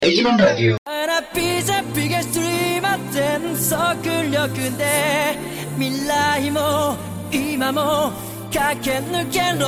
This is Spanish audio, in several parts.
Digimon Radio. ピザピゲストリーマ全速力で未来も今も駆け抜けろ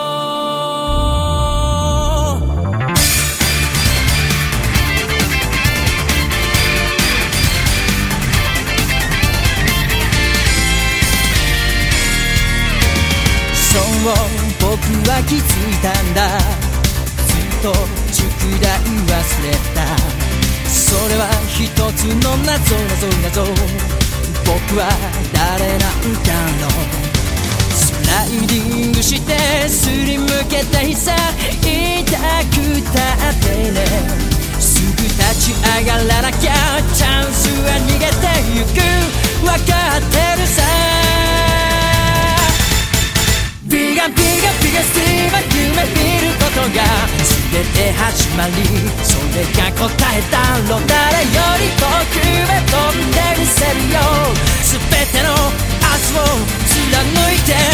そう僕は気づいたんだずっと宿題忘れたそれは一つの謎僕は誰なんだろうスライディングしてすりむけたいさ痛くたってねすぐ立ち上がらなきゃチャンスは逃げてゆくわかってるさビガスティは夢見ることが全て始まりそれが答えだろう誰より遠くへ飛んでみせるよ全ての明日を貫いて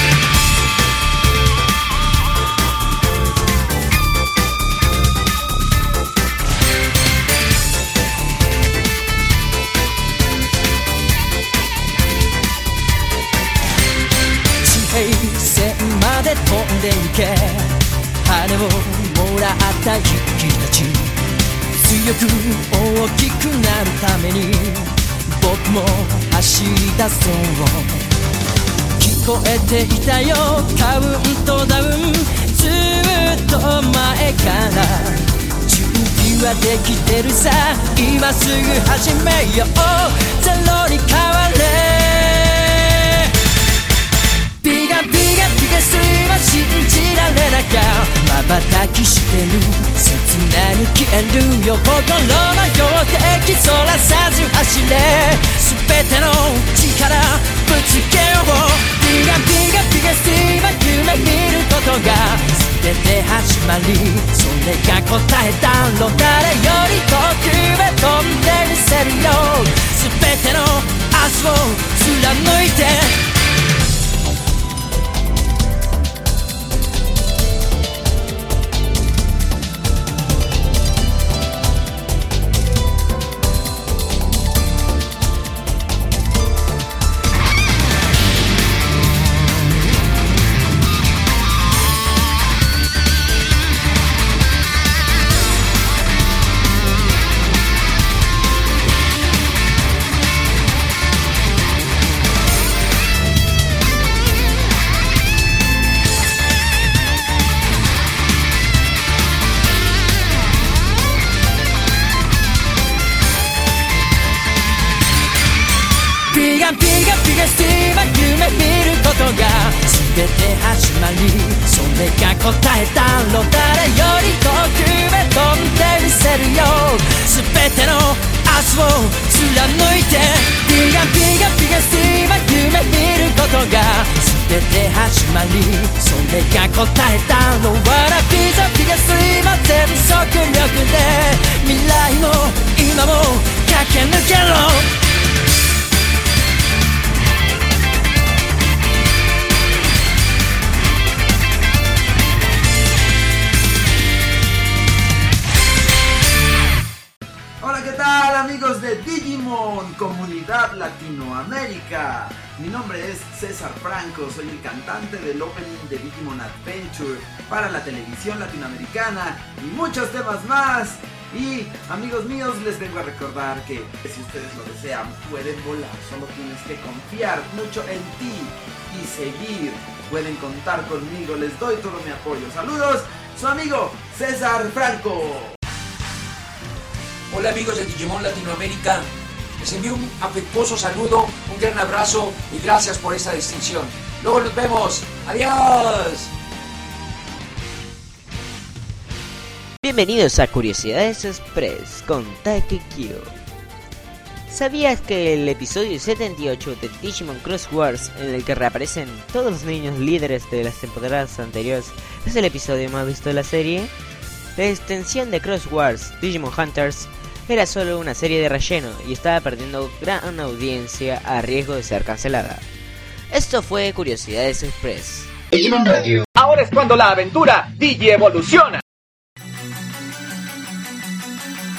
地平線まで飛んで行け羽をもらった勇気たち強く大きくなるために僕も走り出そう聞こえていたよカウントダウンずっと前から準備はできてるさ今すぐ始めようゼロに変われビガスは信じられなきゃ瞬きしてる切なに消えるよ心のよう敵そらさず走れ全ての力ぶつけようビガスは夢見ることが全て始まりそれが答えだろう誰より遠くへ飛んでみせるよ全ての明日を貫いてビガスティは夢見ることが全て始まりそれが答えだろう誰より遠くへ飛んでみせるよ全ての明日を貫いてビガスティは夢見ることが全て始まりそれが答えだろうビガスティは全速力で未来も今も駆け抜けろ Amigos de Digimon, Comunidad Latinoamérica. Mi nombre es César Franco, soy el cantante del opening de Digimon Adventure para la televisión latinoamericana y muchos temas más. Y amigos míos, les vengo a recordar que si ustedes lo desean pueden volar, solo tienes que confiar mucho en ti y seguir. Pueden contar conmigo, les doy todo mi apoyo. Saludos, su amigo César Franco. Hola amigos de Digimon Latinoamérica, les envío un afectuoso saludo, un gran abrazo y gracias por esta distinción. Luego nos vemos, adiós. Bienvenidos a Curiosidades Express con Takekyo. ¿Sabías que el episodio 78 de Digimon Cross Wars, en el que reaparecen todos los niños líderes de las temporadas anteriores, es el episodio más visto de la serie? La extensión de Cross Wars, Digimon Hunters, era solo una serie de relleno y estaba perdiendo gran audiencia a riesgo de ser cancelada. Esto fue Curiosidades Express. Digimon Radio. Ahora es cuando la aventura Digi evoluciona.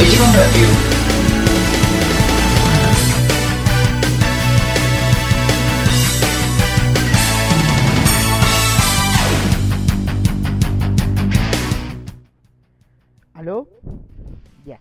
Digimon Review. ¿Aló? Ya.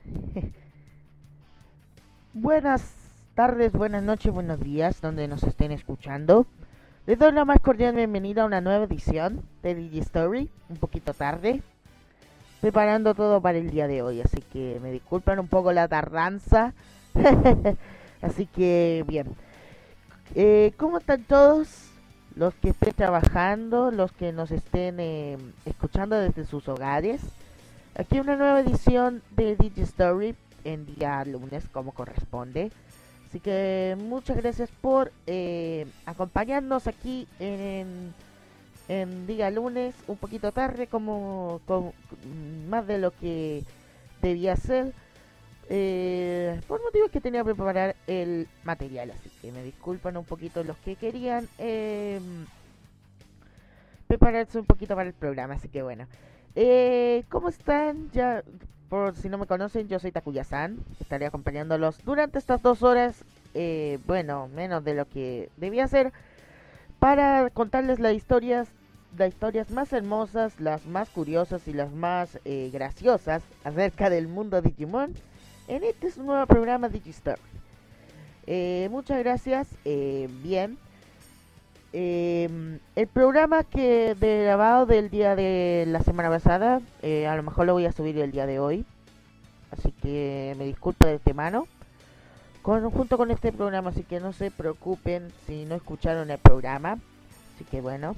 Buenas tardes, buenas noches, buenos días, donde nos estén escuchando. Les doy la más cordial bienvenida a una nueva edición de Digistory, un poquito tarde, preparando todo para el día de hoy, así que me disculpan un poco la tardanza. Así que bien, ¿cómo están todos? Los que estén trabajando, los que nos estén escuchando desde sus hogares. Aquí una nueva edición de Digistory en día lunes, como corresponde. Así que muchas gracias por acompañarnos aquí en día lunes, un poquito tarde, como más de lo que debía ser, por motivos que tenía que preparar el material. Así que me disculpan un poquito los que querían prepararse un poquito para el programa. Así que bueno, ¿cómo están? Ya, por si no me conocen, yo soy Takuya-san. Estaré acompañándolos durante estas 2 horas, bueno, menos de lo que debía hacer, para contarles las historias más hermosas, las más curiosas y las más graciosas acerca del mundo Digimon en este es un nuevo programa Digistory. Muchas gracias. Bien. El programa que de grabado del día de la semana pasada, a lo mejor lo voy a subir el día de hoy, así que me disculpo de antemano junto con este programa, así que no se preocupen si no escucharon el programa. Así que bueno,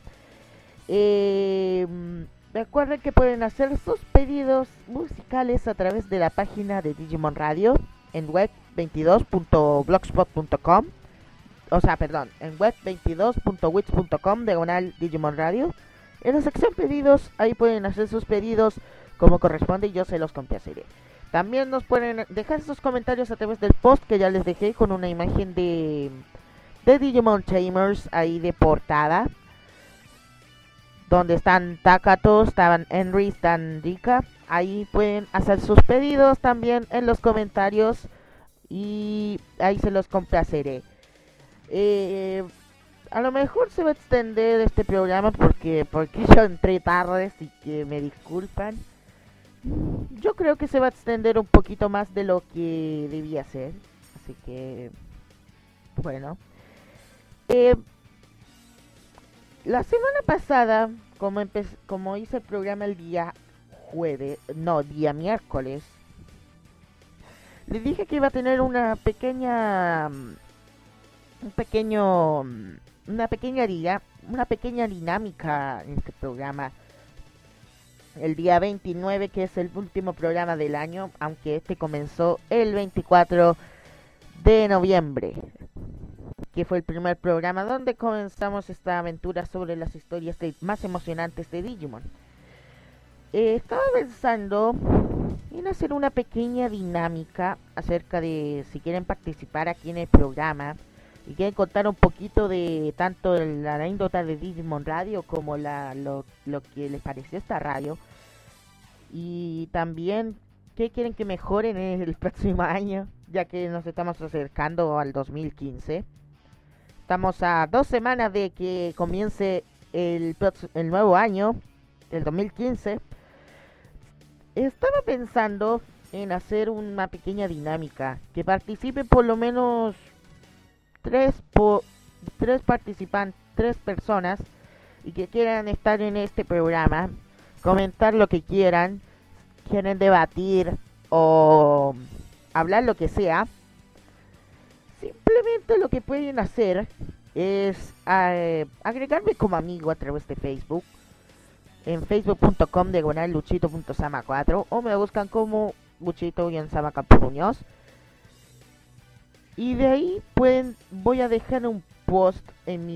recuerden que pueden hacer sus pedidos musicales a través de la página de Digimon Radio en web22.blogspot.com. O sea, perdón, en web22.wix.com Digimon Radio. En la sección pedidos, ahí pueden hacer sus pedidos como corresponde y yo se los complaceré. También nos pueden dejar sus comentarios a través del post que ya les dejé con una imagen de Digimon Tamers ahí de portada, donde están Takato, están Henry, están Rika. Ahí pueden hacer sus pedidos también en los comentarios y ahí se los complaceré. A lo mejor se va a extender este programa porque yo entré tarde, así que me disculpan. Yo creo que se va a extender un poquito más de lo que debía ser, así que bueno. La semana pasada, como hice el programa el día miércoles, les dije que iba a tener una pequeña dinámica en este programa el día 29, que es el último programa del año, aunque este comenzó el 24 de noviembre, que fue el primer programa donde comenzamos esta aventura sobre las historias más emocionantes de Digimon. Estaba pensando en hacer una pequeña dinámica acerca de si quieren participar aquí en el programa y quieren contar un poquito de tanto la anécdota de Digimon Radio como lo que les pareció esta radio, y también qué quieren que mejoren en el próximo año, ya que nos estamos acercando al 2015. Estamos a 2 semanas de que comience el nuevo año, el 2015. Estaba pensando en hacer una pequeña dinámica, que participen por lo menos 3 participantes, 3 personas, y que quieran estar en este programa, comentar lo que quieran, quieren debatir o hablar lo que sea. Simplemente lo que pueden hacer es agregarme como amigo a través de Facebook, en facebook.com/luchito.sama4, o me buscan como Luchito-Sama4Muñoz. Y de ahí voy a dejar un post en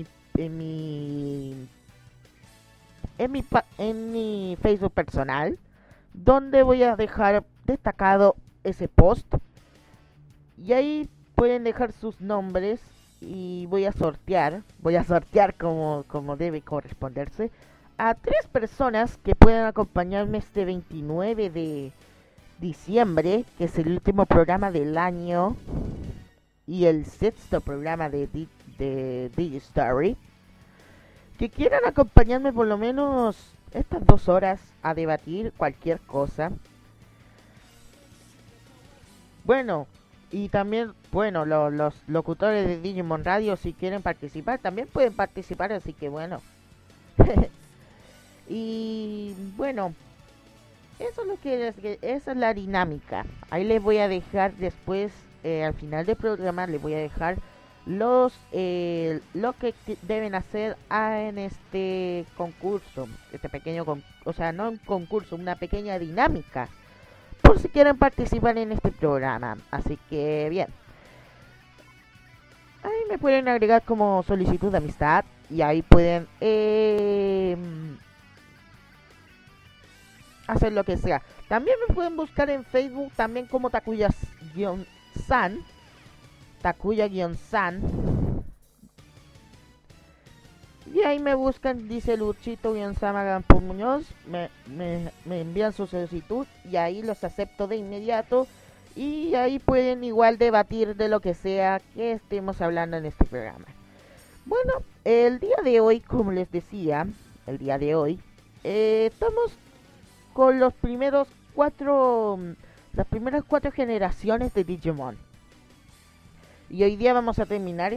mi Facebook personal, donde voy a dejar destacado ese post, y ahí pueden dejar sus nombres y voy a sortear como debe corresponderse a 3 personas que puedan acompañarme este 29 diciembre, que es el último programa del año y el sexto programa de Digistory, que quieran acompañarme por lo menos estas 2 horas a debatir cualquier cosa. Bueno, y también, bueno, los locutores de Digimon Radio, si quieren participar, también pueden participar, así que bueno. Y bueno, eso es lo esa es la dinámica. Ahí les voy a dejar después, al final del programa, les voy a dejar lo que deben hacer en este concurso, este pequeño, o sea, no un concurso, una pequeña dinámica, por si quieren participar en este programa. Así que bien, ahí me pueden agregar como solicitud de amistad y ahí pueden hacer lo que sea. También me pueden buscar en Facebook también como Takuya-san. Takuya-san. Y ahí me buscan, dice Luchito-Sama por Muñoz. Me envían su solicitud y ahí los acepto de inmediato. Y ahí pueden igual debatir de lo que sea que estemos hablando en este programa. Bueno, el día de hoy, como les decía, estamos con las primeras 4 generaciones de Digimon. Y hoy día vamos a terminar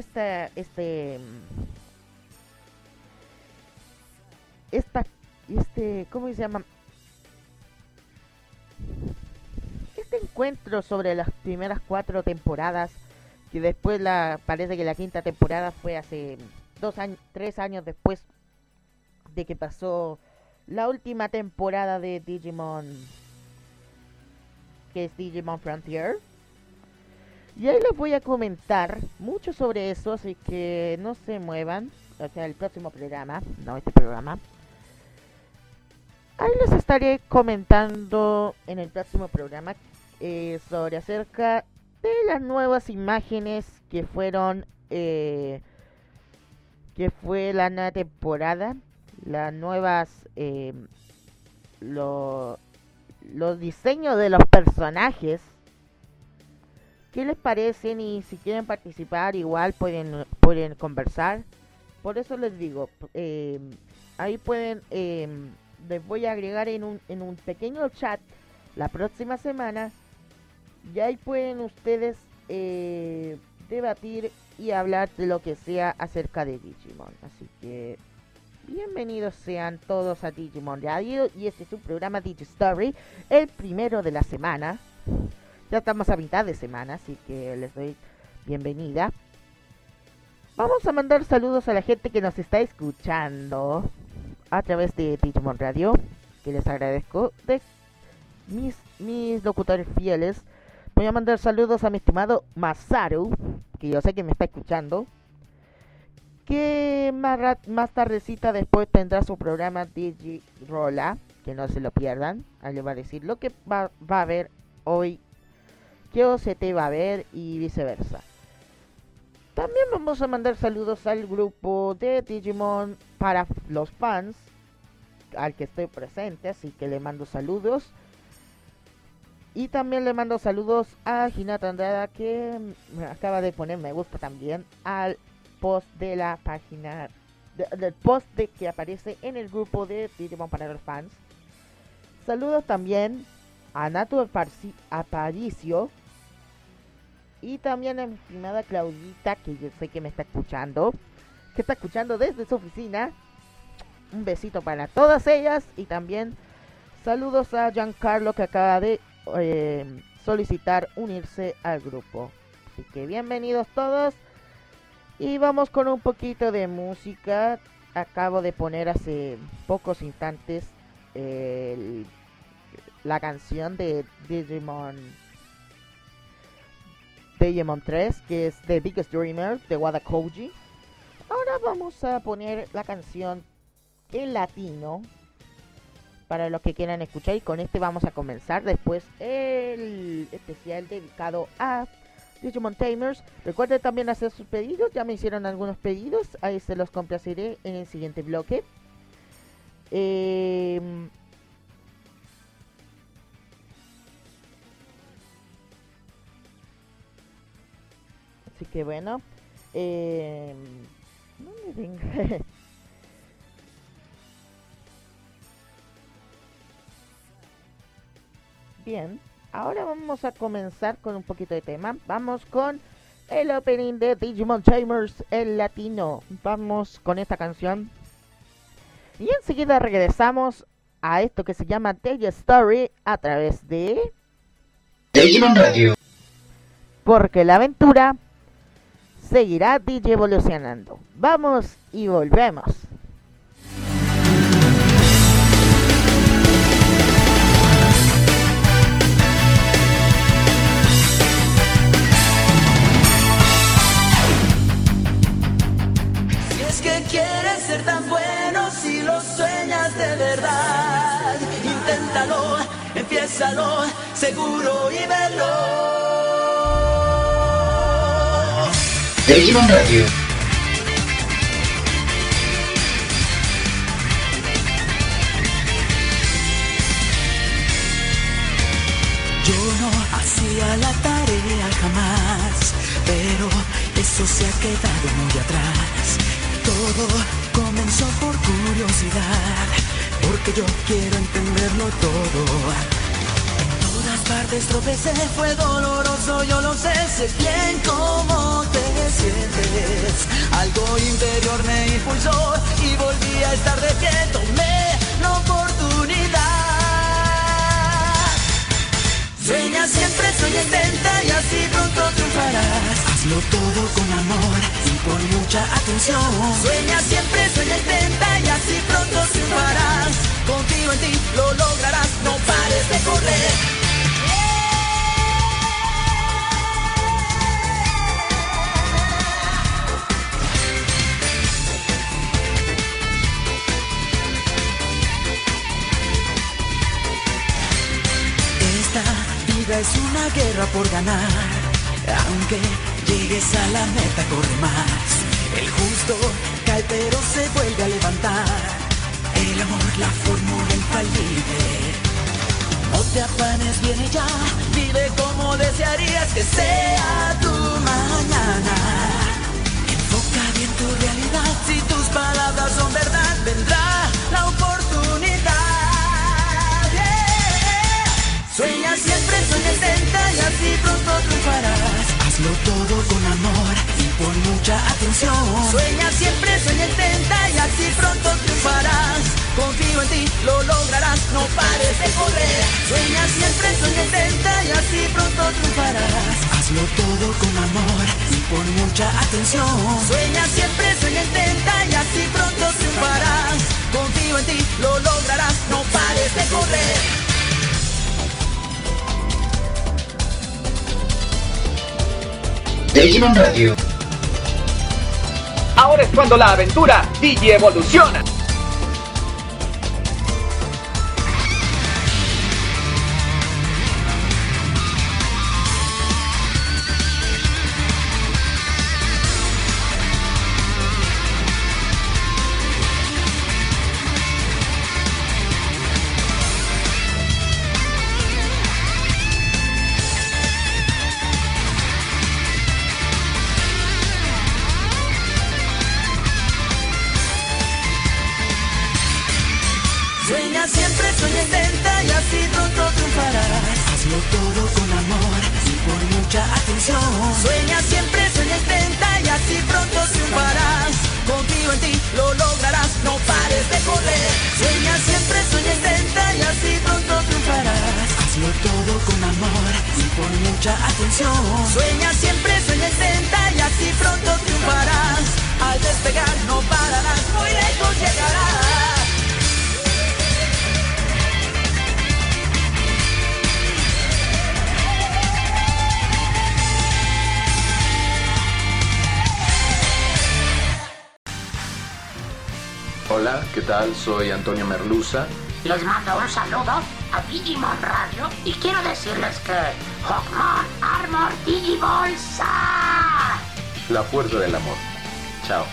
¿cómo se llama? Este encuentro sobre las primeras 4 temporadas, que después parece que la 5ª temporada fue hace 3 años después de que pasó la última temporada de Digimon, que es Digimon Frontier. Y ahí les voy a comentar mucho sobre eso, así que no se muevan. O sea, el próximo programa, no este programa. Ahí les estaré comentando en el próximo programa sobre acerca de las nuevas imágenes que fueron, que fue la nueva temporada, las nuevas, los diseños de los personajes. ¿Qué les parecen? Y si quieren participar, igual pueden conversar. Por eso les digo, ahí pueden, les voy a agregar en un pequeño chat la próxima semana. Y ahí pueden ustedes debatir y hablar de lo que sea acerca de Digimon. Así que bienvenidos sean todos a Digimon Radio. Y este es un programa Digistory, el primero de la semana. Ya estamos a mitad de semana, así que les doy bienvenida. Vamos a mandar saludos a la gente que nos está escuchando a través de Digimon Radio, que les agradezco. De mis locutores fieles, voy a mandar saludos a mi estimado Masaru, que yo sé que me está escuchando, que más tardecita después tendrá su programa Digirola, que no se lo pierdan. Ahí le va a decir lo que va a haber hoy, qué OCT va a haber y viceversa. También vamos a mandar saludos al grupo de Digimon para los fans, al que estoy presente, así que le mando saludos. Y también le mando saludos a Hinata Andrada, que me acaba de poner me gusta también al post de la página, del post que aparece en el grupo de Digimon para los fans. Saludos también a Natu Aparicio. Y también a mi estimada Claudita, que yo sé que me está escuchando, desde su oficina. Un besito para todas ellas. Y también saludos a Giancarlo, que acaba de solicitar unirse al grupo. Así que bienvenidos todos. Y vamos con un poquito de música. Acabo de poner hace pocos instantes la canción de Digimon 3, que es The Biggest Dreamer de Wada Koji. Ahora vamos a poner la canción en latino para los que quieran escuchar, y con este vamos a comenzar después el especial dedicado a Digimon Tamers. Recuerden también hacer sus pedidos, ya me hicieron algunos pedidos, ahí se los complaceré en el siguiente bloque. así que bueno. ¿Dónde venga? Bien, ahora vamos a comenzar con un poquito de tema. Vamos con el opening de Digimon Tamers en latino. Vamos con esta canción. Y enseguida regresamos a esto que se llama Tell Story a través de Digimon Radio. Porque la aventura seguirá DJ evolucionando. Vamos y volvemos. Si es que quieres ser tan bueno, si lo sueñas de verdad, inténtalo, empiézalo, seguro y velo. Digimon Radio. Yo no hacía la tarea jamás, pero eso se ha quedado muy atrás. Todo comenzó por curiosidad, porque yo quiero entenderlo todo. En todas partes tropecé, fue doloroso, yo lo sé bien cómo te sientes. Algo interior me impulsó y volví a estar de pie, tomé la oportunidad. Sueña siempre, sueña, intenta y así pronto triunfarás. Hazlo todo con amor y con mucha atención. Sueña siempre, sueña, intenta y así pronto triunfarás. Confío en ti, lo lograrás, no pares de correr. Es una guerra por ganar, aunque llegues a la meta corre más. El justo cae pero se vuelve a levantar. El amor, la fórmula infalible. No te afanes, viene ya, vive como desearías que sea tu mañana. Enfoca bien tu realidad, si tus palabras son verdad, vendrá la oportunidad. Sueña siempre, sueña, intenta y así pronto triunfarás. Hazlo todo con amor y con mucha atención. Sueña siempre, sueña, intenta y así pronto triunfarás. Confío en ti, lo lograrás, no pares de correr. Sueña siempre, sueña, intenta y así pronto triunfarás. Hazlo todo con amor y con mucha atención. Sueña siempre, sueña, intenta y así pronto triunfarás. Confío en ti, lo lograrás, no pares de correr. Digimon Radio. Ahora es cuando la aventura Digi evoluciona. Sueña siempre, sueña, intenta y así pronto triunfarás. Hazlo todo con amor y con mucha atención. Sueña siempre, sueña, intenta y así pronto triunfarás. Confío en ti, lo lograrás, no pares de correr. Sueña siempre, sueña, intenta y así pronto triunfarás. Hazlo todo con amor y con mucha atención. Sueña siempre, sueña, intenta y así pronto triunfarás. Al despegar no pararás, muy lejos llegarás. Hola, ¿qué tal? Soy Antonio Merluza. Les mando un saludo a Digimon Radio y quiero decirles que Hawkmon Armor Digibolsa. La fuerza del amor. Chao.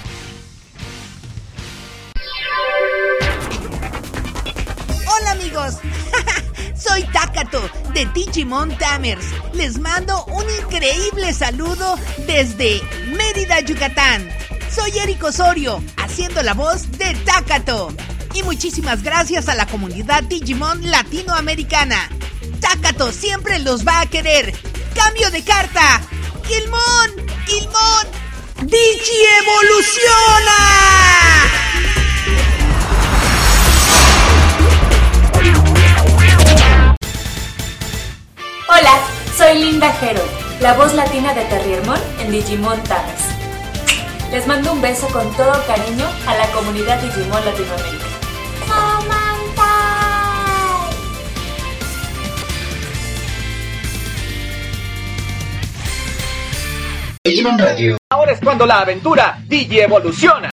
Hola amigos, Soy Takato de Digimon Tamers. Les mando un increíble saludo desde Mérida, Yucatán. Soy Eric Osorio, haciendo la voz de Takato. Y muchísimas gracias a la comunidad Digimon latinoamericana. Takato siempre los va a querer. ¡Cambio de carta! ¡Gilmon! ¡Digi evoluciona! Hola, soy Linda Hero, la voz latina de Terriermon en Digimon Tamers. Les mando un beso con todo cariño a la comunidad Digimon Latinoamérica. Digimon Radio. Ahora es cuando la aventura Digi evoluciona.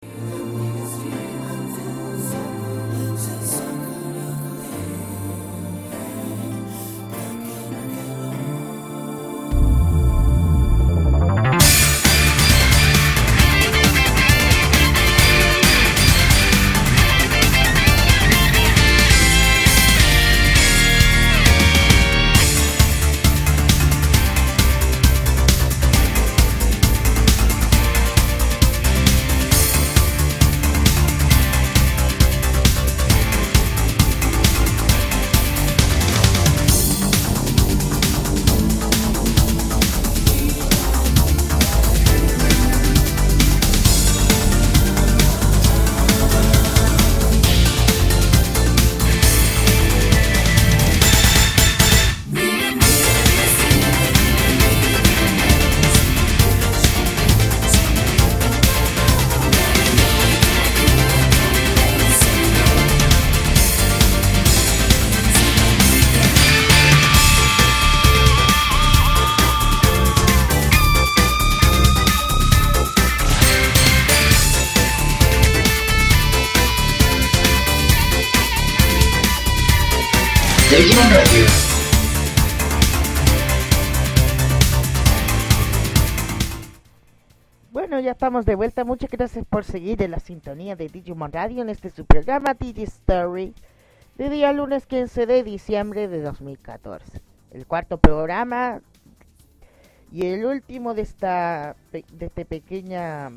Digimon Radio. Bueno, ya estamos de vuelta. Muchas gracias por seguir en la sintonía de Digimon Radio en este su programa Digi Story de día lunes 15 de diciembre de 2014. El cuarto programa y el último de esta pequeña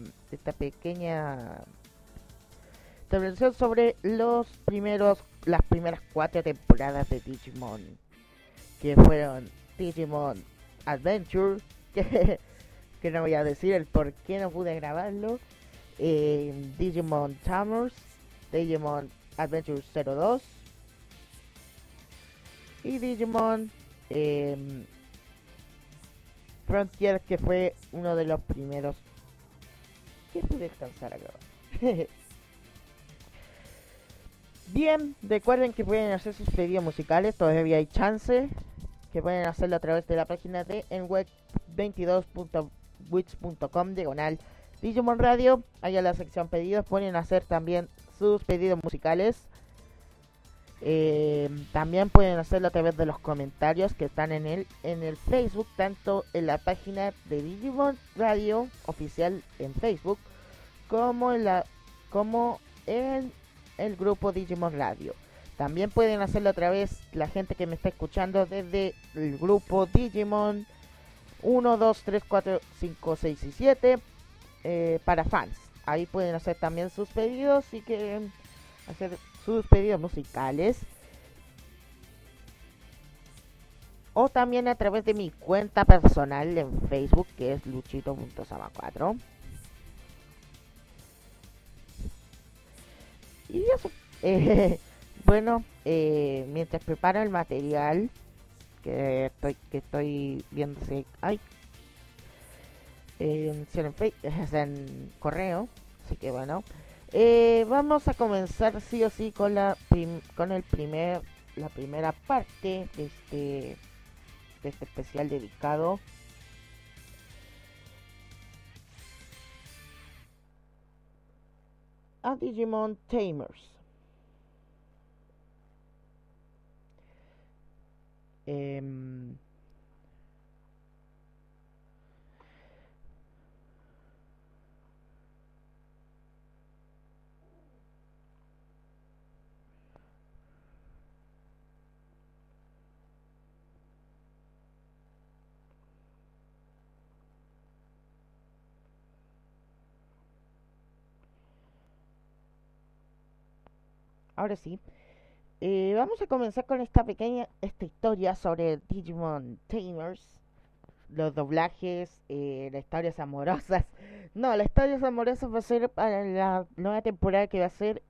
intervención sobre las primeras 4 temporadas de Digimon, que fueron Digimon Adventure, que no voy a decir el por qué no pude grabarlo, Digimon Tamers, Digimon Adventure 02 y Digimon Frontier, que fue uno de los primeros que pude alcanzar a grabar. Bien, recuerden que pueden hacer sus pedidos musicales, todavía hay chance, que pueden hacerlo a través de la página de enweb22.wix.com/Digimon Radio. Ahí en la sección pedidos pueden hacer también sus pedidos musicales. También pueden hacerlo a través de los comentarios que están en el Facebook, tanto en la página de Digimon Radio oficial en Facebook, como en el grupo Digimon Radio. También pueden hacerlo a través, la gente que me está escuchando, desde el grupo Digimon 1, 2, 3, 4, 5, 6 y 7 para fans. Ahí pueden hacer también sus pedidos si quieren hacer sus pedidos musicales. O también a través de mi cuenta personal en Facebook, que es luchito.sama4. Y eso. Bueno, mientras preparo el material que estoy viendo si hay en correo, así que bueno, vamos a comenzar sí o sí con la primera parte de este especial dedicado a Digimon Tamers. ahora sí. Vamos a comenzar con esta historia sobre Digimon Tamers, los doblajes, las historias amorosas. No, las historias amorosas va a ser para la nueva temporada que va a ser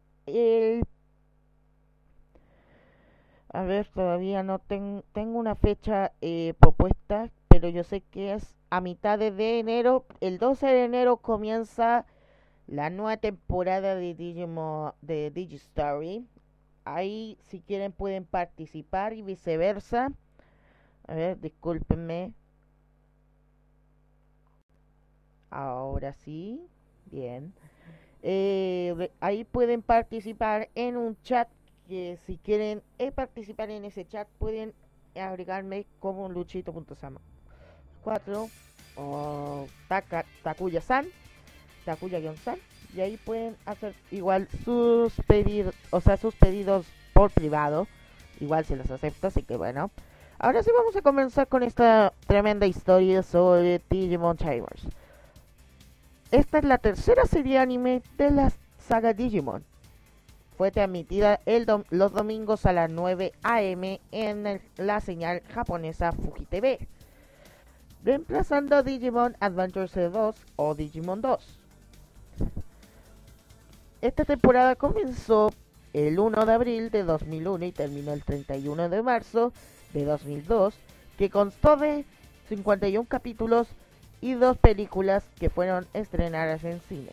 a ver, todavía no tengo una fecha propuesta, pero yo sé que es a mitad de enero. El 12 de enero comienza la nueva temporada de Digimon, de Digistory. Ahí, si quieren, pueden participar y viceversa. A ver, discúlpenme. Ahora sí, bien. Ahí pueden participar en un chat. Que si quieren participar en ese chat, pueden agregarme como luchito.sama 4 o Takuya-san, y ahí pueden hacer igual sus pedidos, sus pedidos por privado, igual se los acepto, así que bueno. Ahora sí vamos a comenzar con esta tremenda historia sobre Digimon Tamers. Esta es la tercera serie anime de la saga Digimon. Fue transmitida los domingos a las 9 a.m. en la señal japonesa Fuji TV, reemplazando a Digimon Adventure 2 o Digimon 2. Esta temporada comenzó el 1 de abril de 2001 y terminó el 31 de marzo de 2002, que constó de 51 capítulos y 2 películas que fueron estrenadas en cine.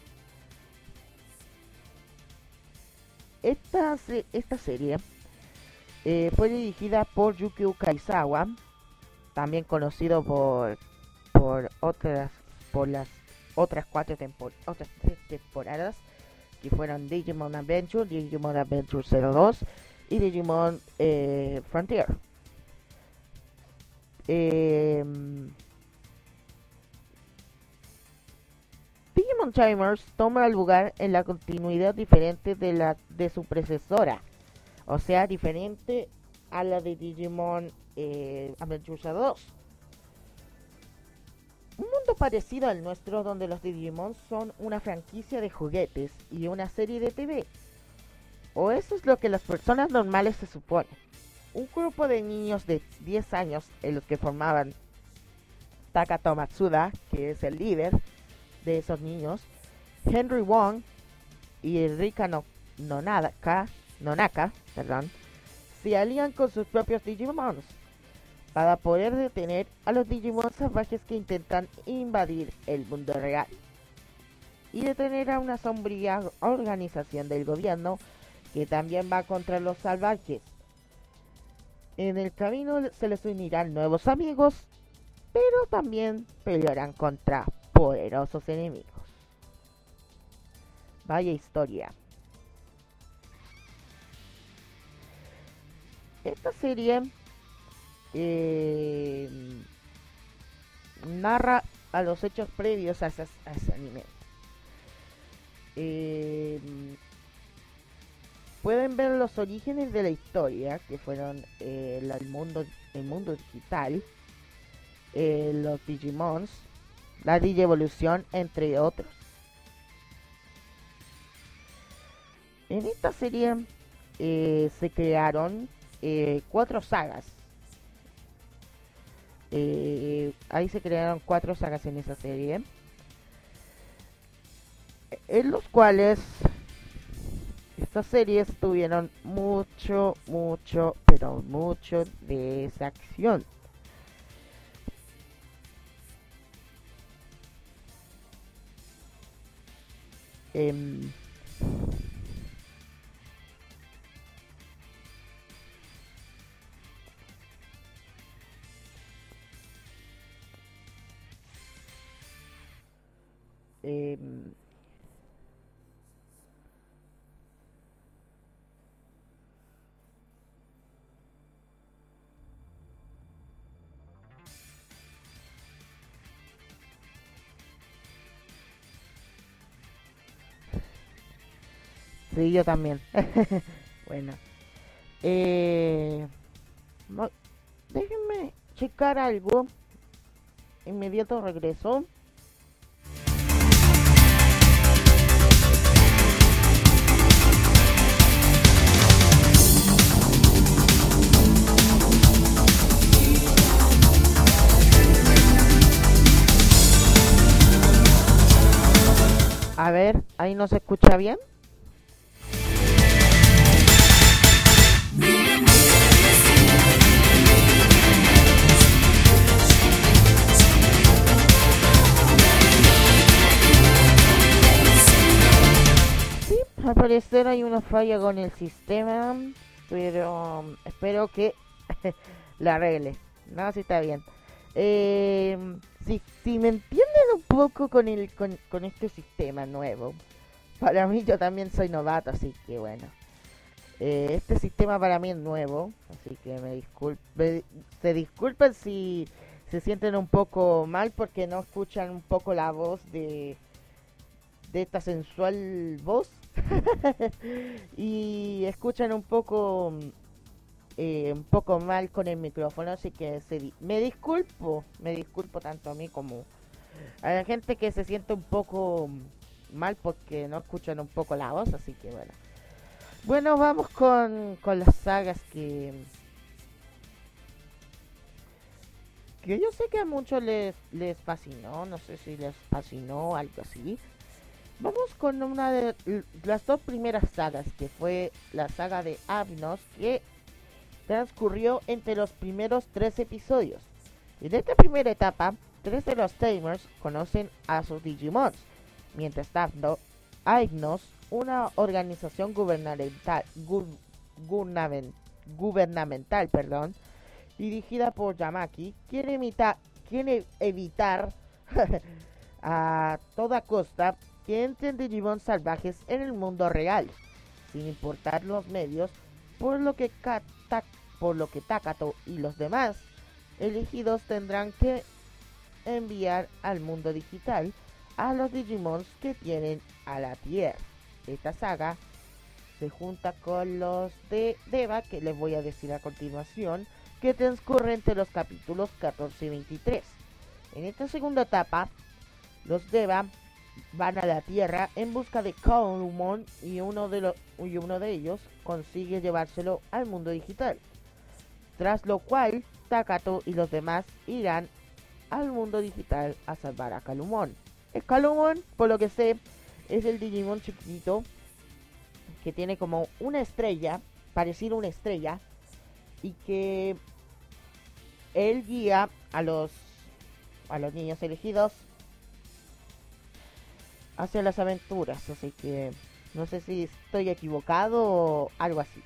Esta serie fue dirigida por Yukio Kaizawa, también conocido por las otras 3 temporadas, que fueron Digimon Adventure, Digimon Adventure 02 y Digimon Frontier. Digimon Tamers toma lugar en la continuidad diferente de su predecesora, o sea, diferente a la de Digimon Adventure 2. Un mundo parecido al nuestro, donde los Digimon son una franquicia de juguetes y una serie de TV. O eso es lo que las personas normales se suponen. Un grupo de niños de 10 años, en los que formaban Takato Matsuda, que es el líder de esos niños, Henry Wong y Rika Nonaka, se alían con sus propios Digimons para poder detener a los Digimon salvajes que intentan invadir el mundo real, y detener a una sombría organización del gobierno que también va contra los salvajes. En el camino se les unirán nuevos amigos, pero también pelearán contra poderosos enemigos. Vaya historia. Esta serie narra a los hechos previos a ese anime. Pueden ver los orígenes de la historia, que fueron el mundo digital, los Digimons, la Digievolución, entre otros. En esta serie se crearon 4 sagas. Ahí se crearon 4 sagas en esa serie, en los cuales estas series tuvieron mucho de esa acción. Sí, yo también. Bueno, déjenme checar algo. Inmediato regreso. A ver, ¿ahí no se escucha bien? Sí, al parecer hay una falla con el sistema, pero espero que la arregle. No, sí está bien. Si me entienden un poco con este sistema nuevo, para mí yo también soy novato, así que bueno. Este sistema para mí es nuevo, así que se disculpen si se sienten un poco mal porque no escuchan un poco la voz de esta sensual voz y escuchan un poco mal con el micrófono, así que me disculpo tanto a mí como a la gente que se siente un poco mal porque no escuchan un poco la voz, así que bueno, vamos con las sagas que yo sé que a muchos les fascinó, no sé si les fascinó algo así. Vamos con una de las dos primeras sagas, que fue la saga de Abnos, que transcurrió entre los primeros 3 episodios. En esta primera etapa, 3 de los Tamers conocen a sus Digimons, mientras tanto, Abnos, una organización gubernamental, dirigida por Yamaki, quiere evitar a toda costa que entren Digimon salvajes en el mundo real, sin importar los medios, por lo que Takato y los demás elegidos tendrán que enviar al mundo digital a los Digimons que tienen a la Tierra. Esta saga se junta con los de Deva, que les voy a decir a continuación, que transcurre entre los capítulos 14 y 23. En esta segunda etapa, los Deva van a la Tierra en busca de Kalumon y uno de ellos consigue llevárselo al mundo digital. Tras lo cual, Takato y los demás irán al mundo digital a salvar a Kalumon. El Kalumon, por lo que sé, es el Digimon chiquitito que tiene como una estrella, parecido a una estrella, y que él guía a los niños elegidos hacia las aventuras, así que no sé si estoy equivocado o algo así.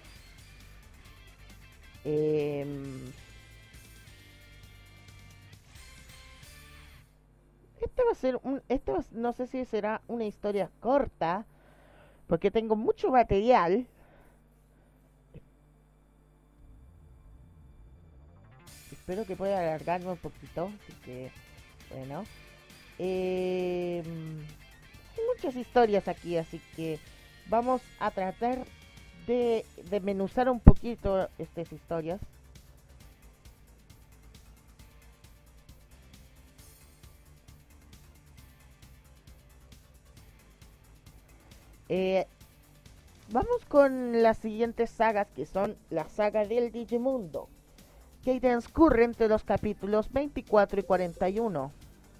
No sé si será una historia corta, porque tengo mucho material. Espero que pueda alargarme un poquito, así que bueno. Hay muchas historias aquí, así que vamos a tratar de desmenuzar un poquito estas historias. Vamos con las siguientes sagas, que son la saga del Digimundo, que transcurre entre los capítulos 24 y 41.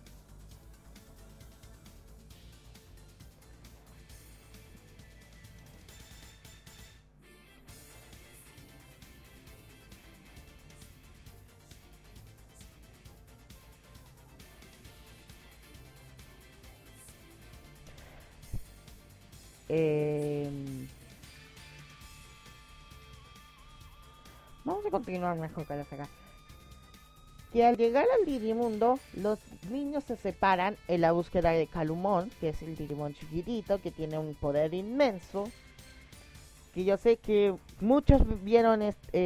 Vamos a continuar mejor con la saga. Que al llegar al Digimundo, los niños se separan en la búsqueda de Kalumon, que es el Digimon chiquitito que tiene un poder inmenso. Que yo sé que muchos vieron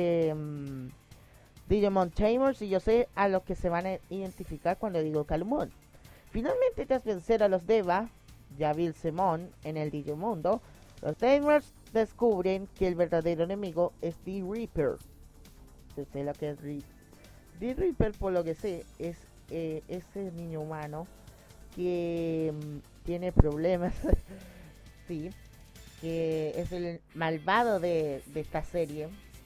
Digimon Tamers, y yo sé a los que se van a identificar cuando digo Kalumon. Finalmente, tras vencer a los Deva, Yavil Semon, en el Digimundo, los Tamers descubren que el verdadero enemigo es The Reaper. Se sé lo que es The Reaper, por lo que sé, es ese niño humano que tiene problemas, sí, que es el malvado de esta serie.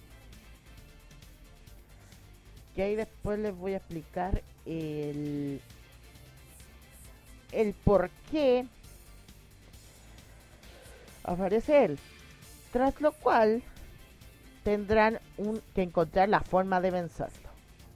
Que ahí después les voy a explicar el por qué aparece él. Tras lo cual tendrán que encontrar la forma de vencerlo.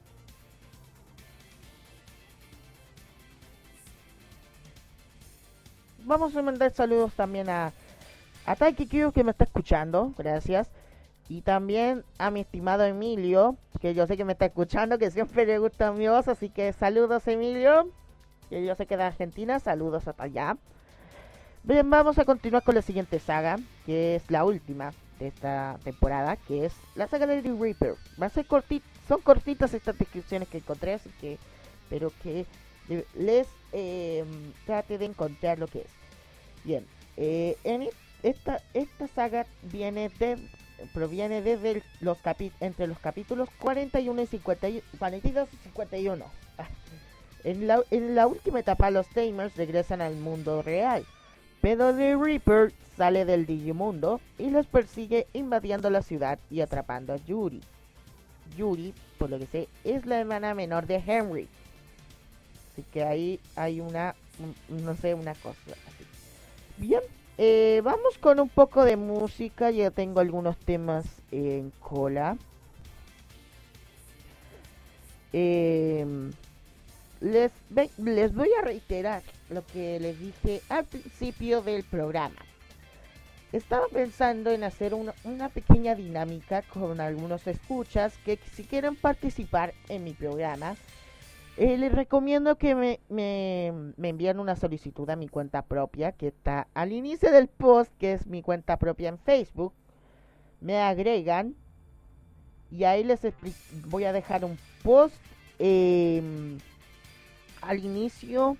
Vamos a mandar saludos también a Taiki Q, que me está escuchando, gracias. Y también a mi estimado Emilio, que yo sé que me está escuchando, que siempre le gusta mi voz, así que saludos, Emilio, que yo sé que de Argentina, saludos hasta allá. Bien, vamos a continuar con la siguiente saga, que es la última de esta temporada, que es la saga de The Reaper. Va a ser son cortitas estas descripciones que encontré, así que espero que les trate de encontrar lo que es. Bien, esta saga proviene desde entre los capítulos 41 y 42 y 51. En la última etapa, los Tamers regresan al mundo real, pero The Reaper sale del Digimundo y los persigue invadiendo la ciudad y atrapando a Yuri. Yuri, por lo que sé, es la hermana menor de Henry. Así que ahí hay una cosa así. Bien, vamos con un poco de música. Ya tengo algunos temas en cola. Les voy a reiterar lo que les dije al principio del programa. Estaba pensando en hacer una pequeña dinámica con algunos escuchas que si quieren participar en mi programa. Les recomiendo que me envíen una solicitud a mi cuenta propia, que está al inicio del post, que es mi cuenta propia en Facebook. Me agregan y ahí voy a dejar un post al inicio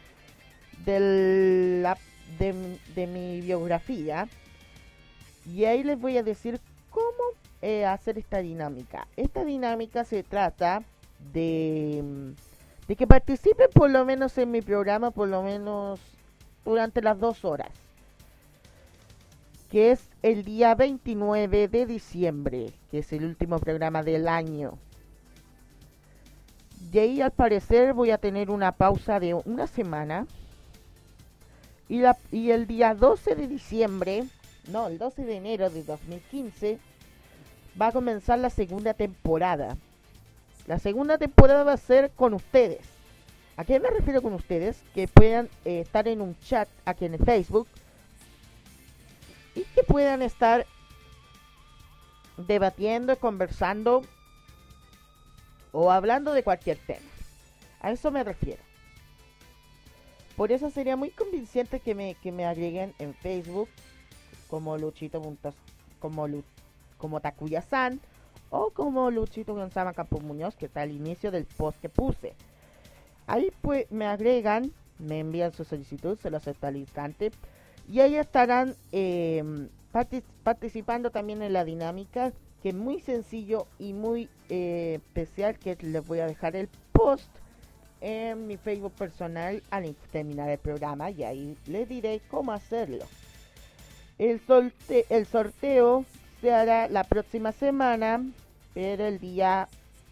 de mi biografía, y ahí les voy a decir cómo hacer esta dinámica. Esta dinámica se trata de que participen por lo menos en mi programa, por lo menos durante las 2 horas, que es el día 29 de diciembre, que es el último programa del año. De ahí, al parecer, voy a tener una pausa de una semana. Y el día 12 de diciembre, no, el 12 de enero de 2015, va a comenzar la segunda temporada. La segunda temporada va a ser con ustedes. ¿A qué me refiero con ustedes? Que puedan estar en un chat aquí en el Facebook y que puedan estar debatiendo, conversando o hablando de cualquier tema. A eso me refiero. Por eso sería muy convincente que me agreguen en Facebook como Luchito como Takuya-san o como Luchito Gonzama Campos Muñoz, que está al inicio del post que puse. Ahí pues me agregan, me envían su solicitud, se lo acepto al instante, y ahí estarán participando también en la dinámica, que es muy sencillo y muy especial, que les voy a dejar el post en mi Facebook personal al terminar el programa, y ahí les diré cómo hacerlo. El sorteo se hará la próxima semana, pero el día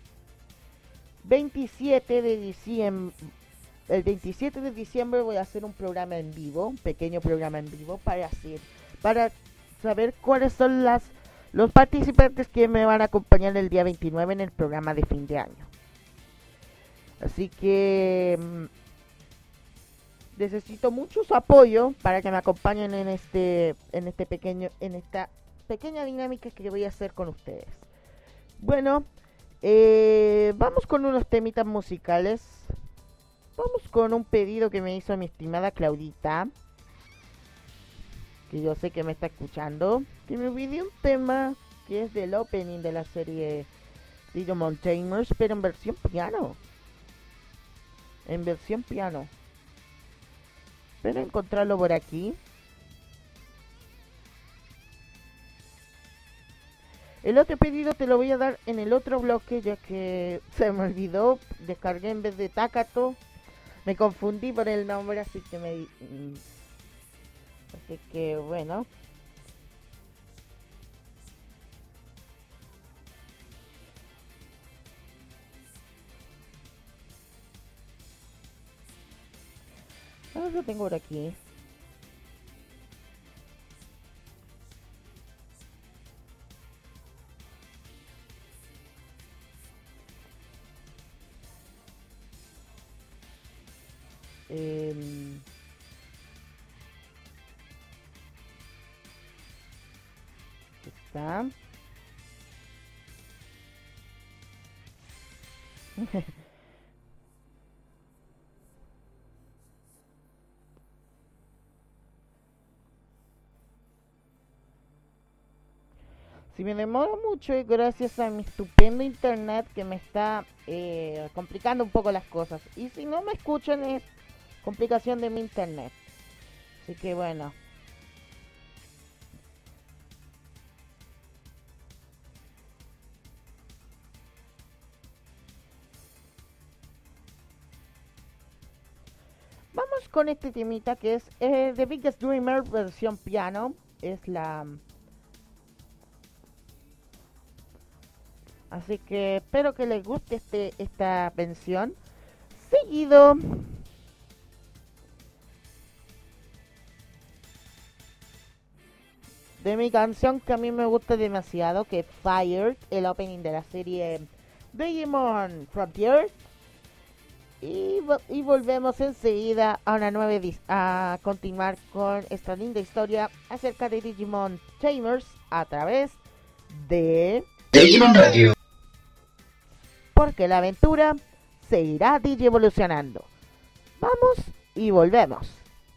27 de diciembre. El 27 de diciembre voy a hacer un programa en vivo, un pequeño programa en vivo para saber cuáles son los participantes que me van a acompañar el día 29 en el programa de fin de año. Así que necesito mucho su apoyo para que me acompañen en esta pequeña dinámica que voy a hacer con ustedes. Bueno, vamos con unos temitas musicales. Vamos con un pedido que me hizo mi estimada Claudita, que yo sé que me está escuchando, que me pidió un tema que es del opening de la serie Digimon Tamers, pero en versión piano. Espero encontrarlo por aquí. El otro pedido te lo voy a dar en el otro bloque, ya que se me olvidó. Descargué en vez de Takato. Me confundí por el nombre, así que bueno. Ahora lo tengo por aquí. está. Si me demoro mucho es gracias a mi estupendo internet que me está complicando un poco las cosas. Y si no me escuchan es complicación de mi internet. Así que bueno. Vamos con este temita que es The Biggest Dreamer versión piano. Es la... Así que espero que les guste esta canción. Seguido de mi canción que a mí me gusta demasiado, que es Fire, el opening de la serie Digimon Frontier. Y volvemos enseguida a una nueva a continuar con esta linda historia acerca de Digimon Tamers a través de Digimon Radio. Porque la aventura seguirá digievolucionando. Vamos y volvemos.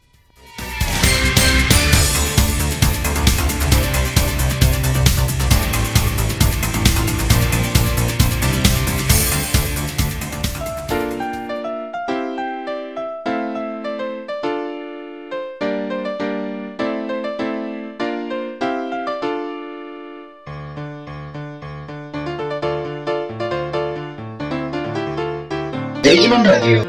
Digimon Radio.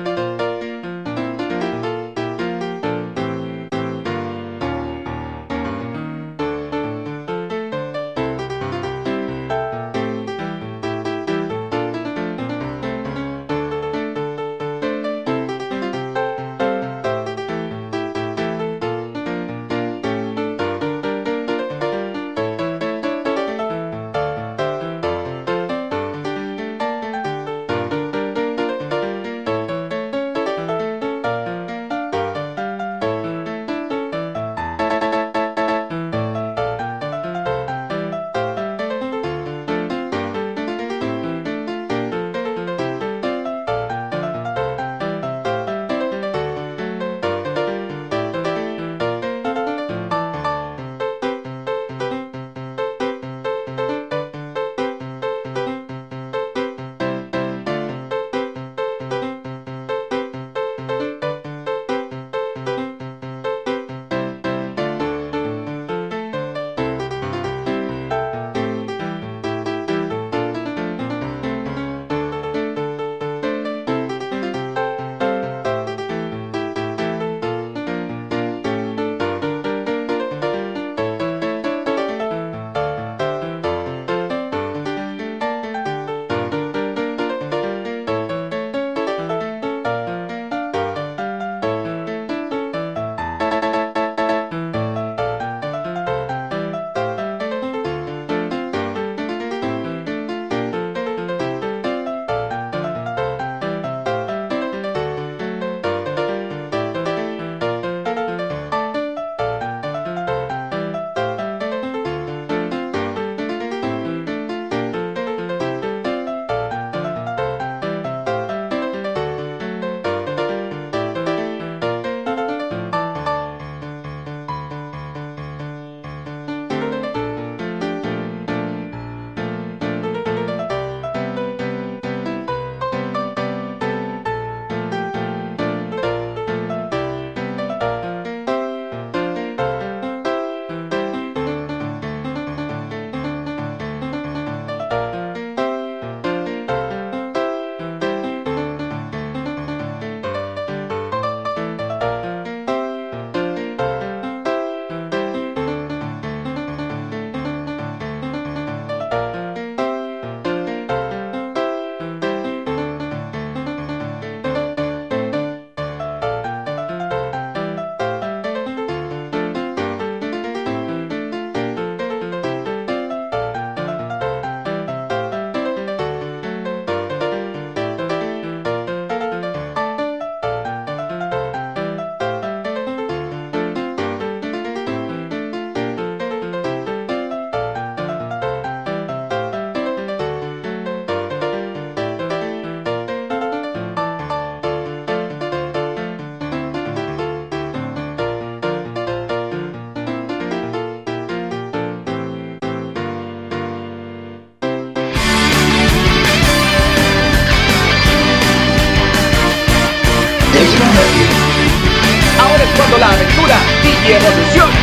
Digievoluciona.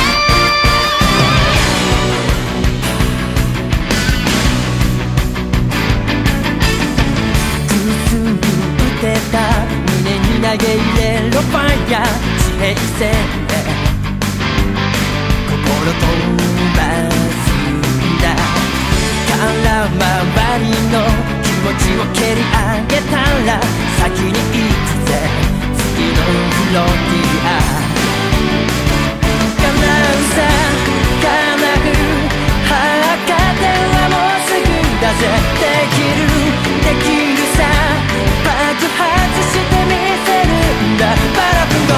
投げ入れろファイヤー地平線で心飛ばすんだ空回りの気持ちを蹴り上げたら先に行くぜ次のフロンティア叶うさ叶う儚はもうすぐだぜできるさ爆発してみせるんだバラブゴ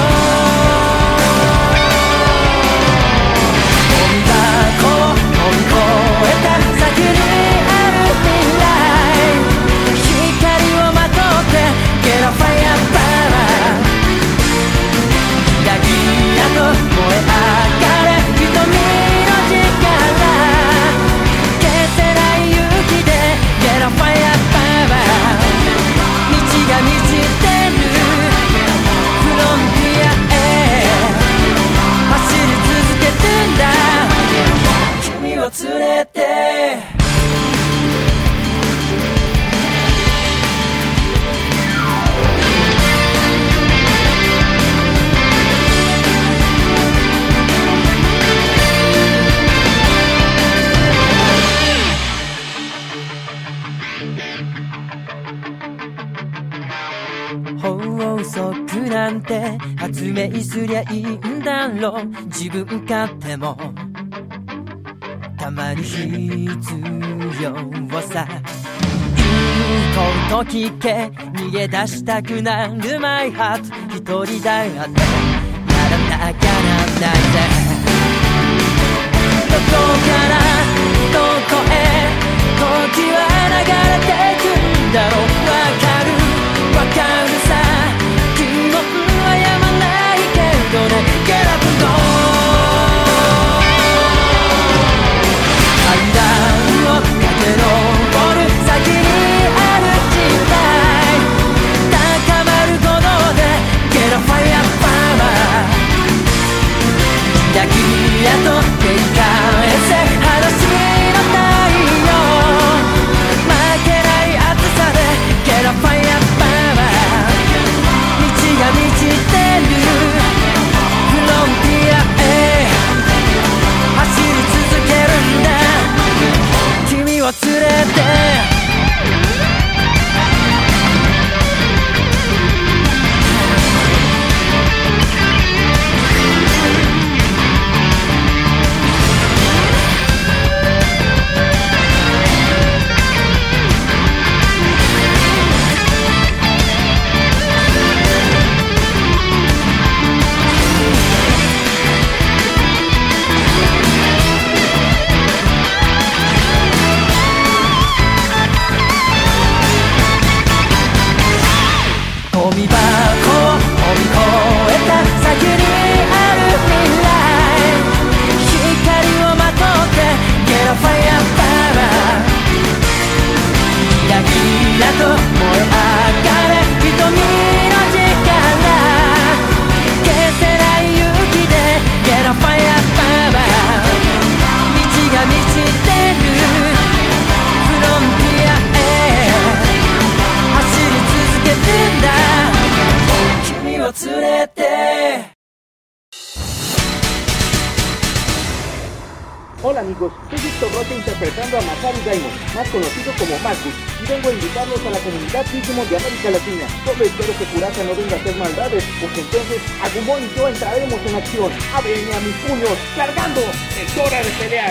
ゴミ箱を乗り越えた先にある未来光をまとってゲロファイアパワーギラギラと燃え上がれ瞳の力消せない勇気でゲロファイアパワー道が満ちてるフロンティアへ走り続けてんだ君を連れて法則なんて発明すりゃいいんだろう自分勝手もたまに必要さ言うこと聞け逃げ出したくなるマイハート一人だってならなきゃなんないぜどこからどこへ時は流れてくんだろうわかるさ疑問はやまないけどね Get up and go 階段を駆け上る先にある時代高まる鼓動で Get up fire power キラキラと照り返せ裸足の太陽負けない熱さで Get up fire power道が満ちてるフロンティアへ走り続けるんだ君を連れてゴミ箱を飛び越えた先にある未来光をまとってゲロファイアパワーギラギラと燃え上がれ瞳の力消せない勇気でゲロファイアパワー道が満ちてるフロンティアへ走り続けてんだ君を連れて Hola amigos, soy Víctor Rocha interpretando a Masaru Daimon, más conocido como Magus, y vengo a invitarlos a la comunidad Digimon de América Latina. Solo espero que Kurata no venga a hacer maldades, porque entonces Agumon y yo entraremos en acción. ¡Ábrenme a mis puños! ¡Cargando! ¡Es hora de pelear!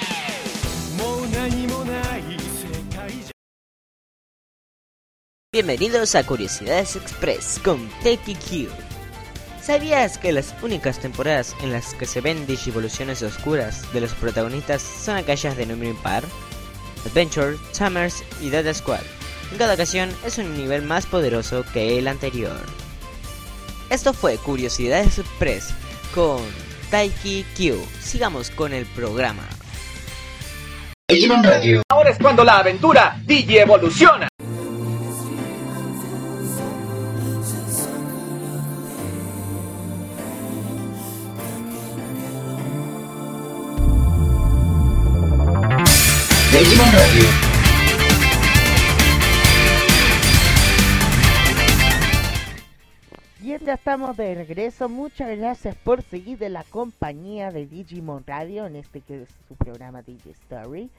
Bienvenidos a Curiosidades Express con TQQ. ¿Sabías que las únicas temporadas en las que se ven digivoluciones oscuras de los protagonistas son aquellas de número impar? Adventure, Summers y Data Squad. En cada ocasión es un nivel más poderoso que el anterior. Esto fue Curiosidades Express con TQQ. Sigamos con el programa. Digimon Radio. Ahora es cuando la aventura digievoluciona. Digimon Radio. Y ya estamos de regreso. Muchas gracias por seguir de la compañía de Digimon Radio en este que es su programa Digi Story.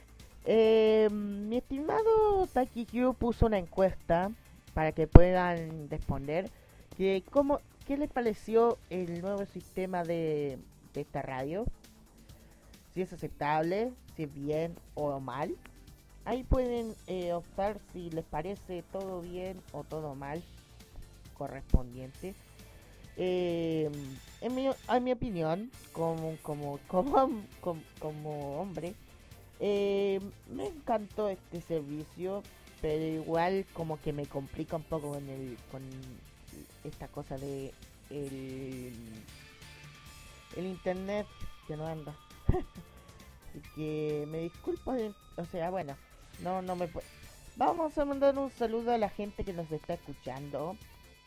Mi estimado Takikyu puso una encuesta para que puedan responder que ¿qué les pareció el nuevo sistema de esta radio? Si es aceptable, si es bien o mal. Ahí pueden optar si les parece todo bien o todo mal correspondiente. En mi opinión, como hombre, me encantó este servicio, pero igual como que me complica un poco con esta cosa de el internet que no anda. Así que me disculpo, o sea, bueno, no me puedo. Vamos a mandar un saludo a la gente que nos está escuchando.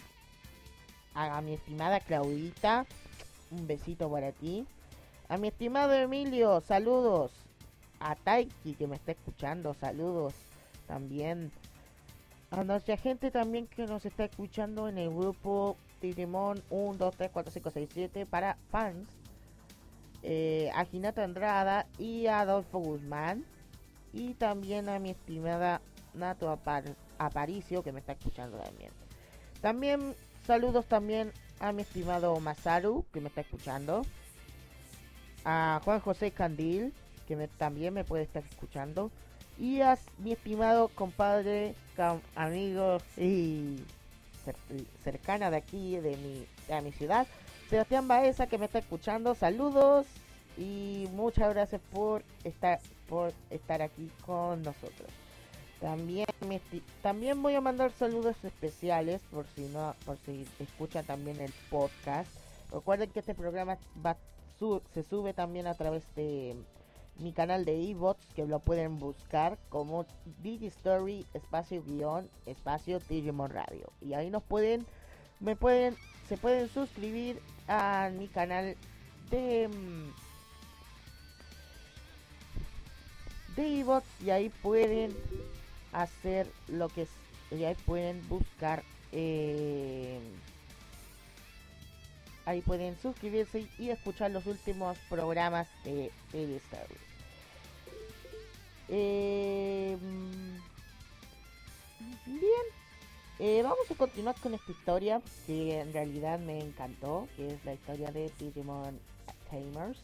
A mi estimada Claudita, un besito para ti. A mi estimado Emilio, saludos. A Taiki que me está escuchando, saludos también. A nuestra gente también que nos está escuchando en el grupo Digimon 1, 2, 3, 4, 5, 6, 7 para fans. A Ginata Andrada y a Adolfo Guzmán. Y también a mi estimada Nato Aparicio que me está escuchando también. También saludos también a mi estimado Masaru que me está escuchando. A Juan José Candil que también me puede estar escuchando. Y a mi estimado compadre, amigo y cercana de aquí, de mi ciudad, Sebastián Baeza, que me está escuchando. Saludos y muchas gracias por estar aquí con nosotros. También voy a mandar saludos especiales por si escuchan también el podcast. Recuerden que este programa se sube también a través de mi canal de iVoox, que lo pueden buscar como Digistory espacio Digimon Radio. Y ahí se pueden suscribir a mi canal de iVoox y ahí pueden hacer lo que es, y ahí pueden buscar, ahí pueden suscribirse y escuchar los últimos programas de Digistory. Bien, vamos a continuar con esta historia que en realidad me encantó, que es la historia de Digimon Tamers.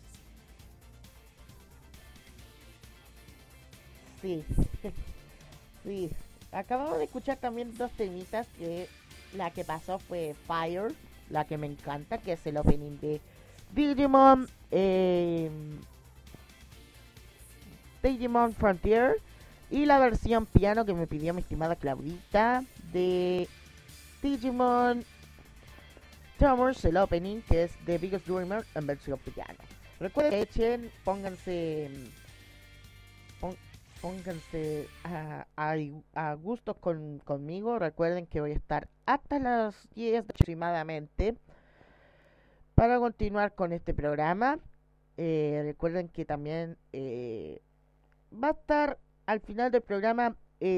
Sí, sí, acabamos de escuchar también dos temitas, que la que pasó fue Fire, la que me encanta, que es el opening de Digimon Frontier, y la versión piano que me pidió mi estimada Claudita de Digimon Tamers, el opening, que es The Biggest Dreamer en versión piano. Recuerden que echen, pónganse a gustos conmigo. Recuerden que voy a estar hasta las 10 aproximadamente para continuar con este programa. Recuerden que también va a estar al final del programa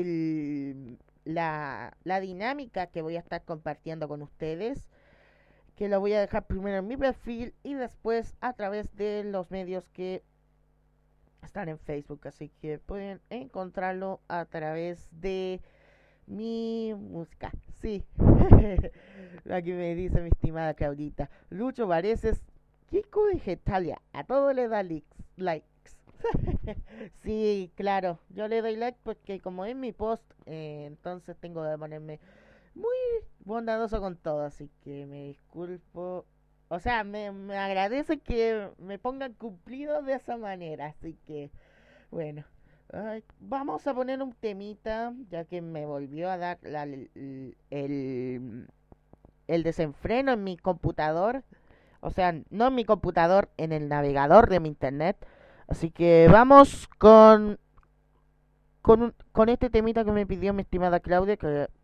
la dinámica que voy a estar compartiendo con ustedes, que lo voy a dejar primero en mi perfil y después a través de los medios que están en Facebook, así que pueden encontrarlo a través de mi música. Sí, la que me dice mi estimada Claudita. Lucho Vareces, Kiko Vegetalia, a todo le da likes. Sí, claro, yo le doy like porque como es mi post, entonces tengo que ponerme muy bondadoso con todo, así que me disculpo. O sea, me agradece que me pongan cumplido de esa manera, así que bueno, vamos a poner un temita, ya que me volvió a dar el desenfreno en mi computador. O sea, no en mi computador, en el navegador de mi internet. Así que vamos con este temita que me pidió mi estimada Claudia,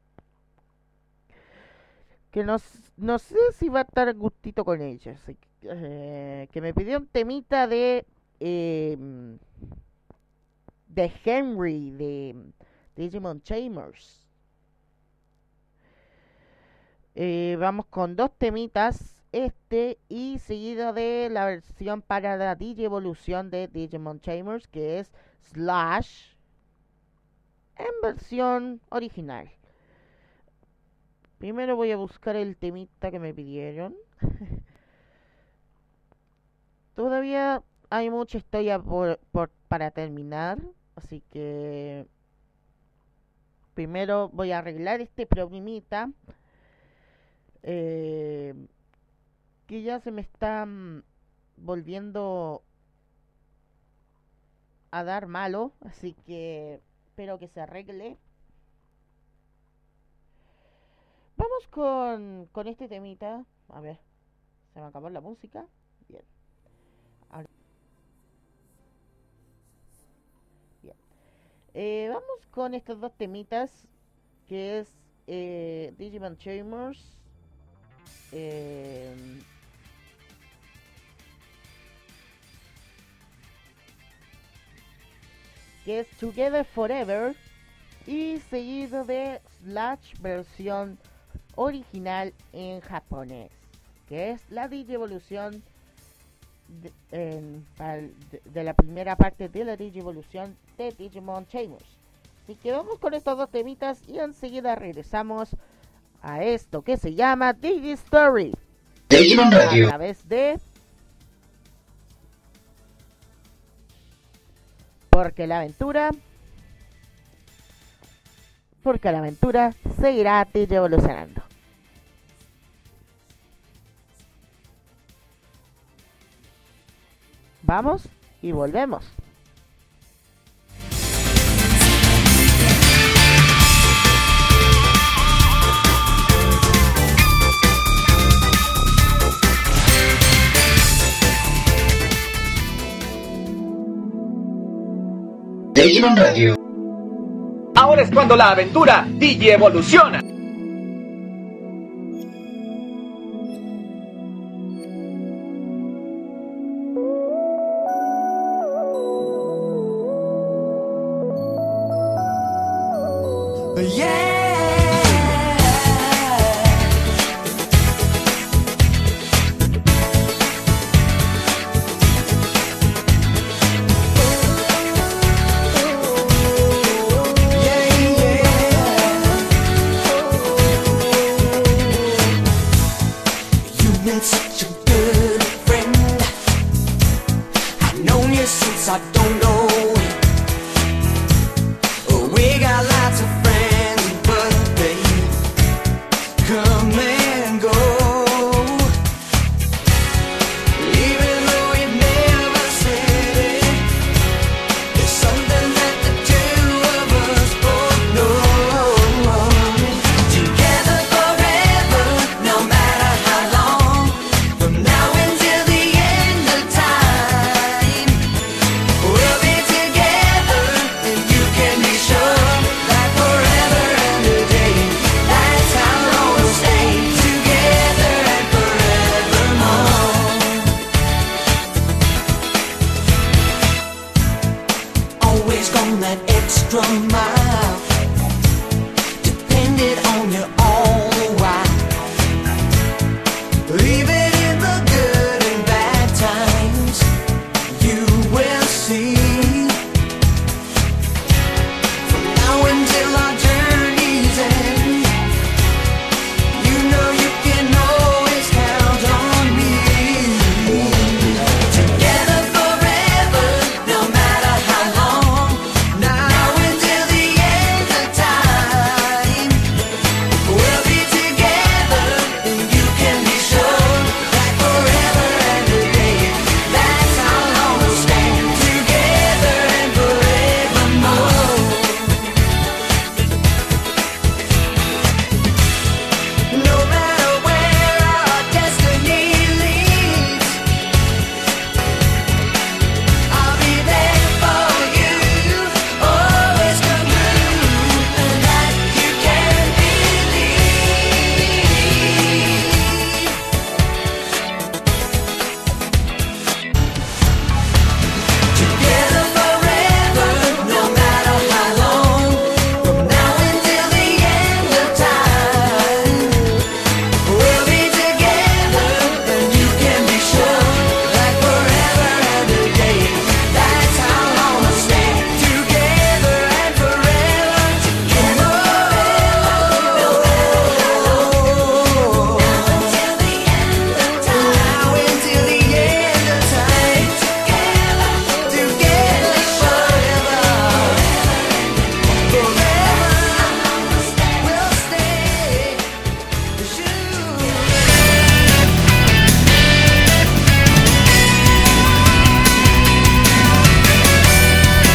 que no sé si va a estar gustito con ella. Así que me pidió un temita de de Henry de Digimon Tamers. Vamos con 2 temitas, y seguido de la versión para la Digievolución de Digimon Tamers, que es Slash en versión original. Primero voy a buscar el temita que me pidieron. Todavía hay mucha historia para terminar, así que primero voy a arreglar este problemita que ya se me está volviendo a dar malo, así que espero que se arregle. Vamos con este temita. A ver, se me acabó la música. Bien. Ahora. Bien. Vamos con estos 2 temitas, que es Digimon Tamers, que es Together Forever, y seguido de Slash versión original en japonés, que es la Digievolución de la primera parte de la Digievolución de Digimon Tamers. Así que vamos con estos 2 temitas y enseguida regresamos a esto que se llama Digi Story Digimon Radio, a través de Porque la aventura seguirá evolucionando. Vamos y volvemos. Digimon Radio. Ahora es cuando la aventura digievoluciona. We'll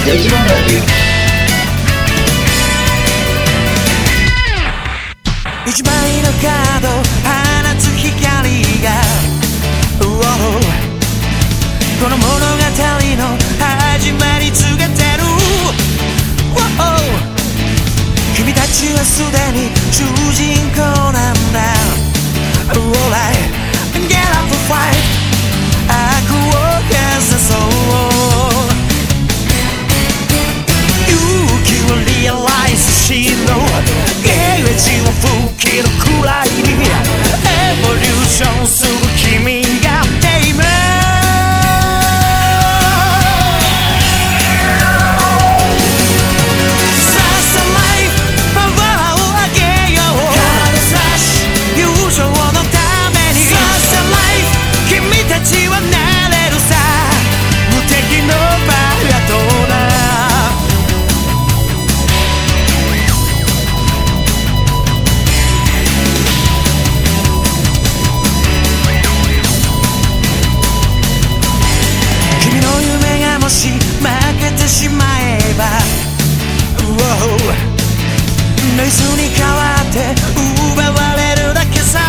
Digimon Radio. 一枚のカード放つ光が、この物語の始まり告げてる、君たちはすでに主人公なんだ。 Alright, get up and fight、 悪を消そう。勇気をリアライズしろ、ゲージを吹きのくらいにエボリューションする君がテイム。さあさあライフパワーを上げよう。体差し友情のために。さあさあライフ君たちはなれるさ、無敵のパートナー。もし負けてしまえば、ノイズに変わって奪われるだけさ。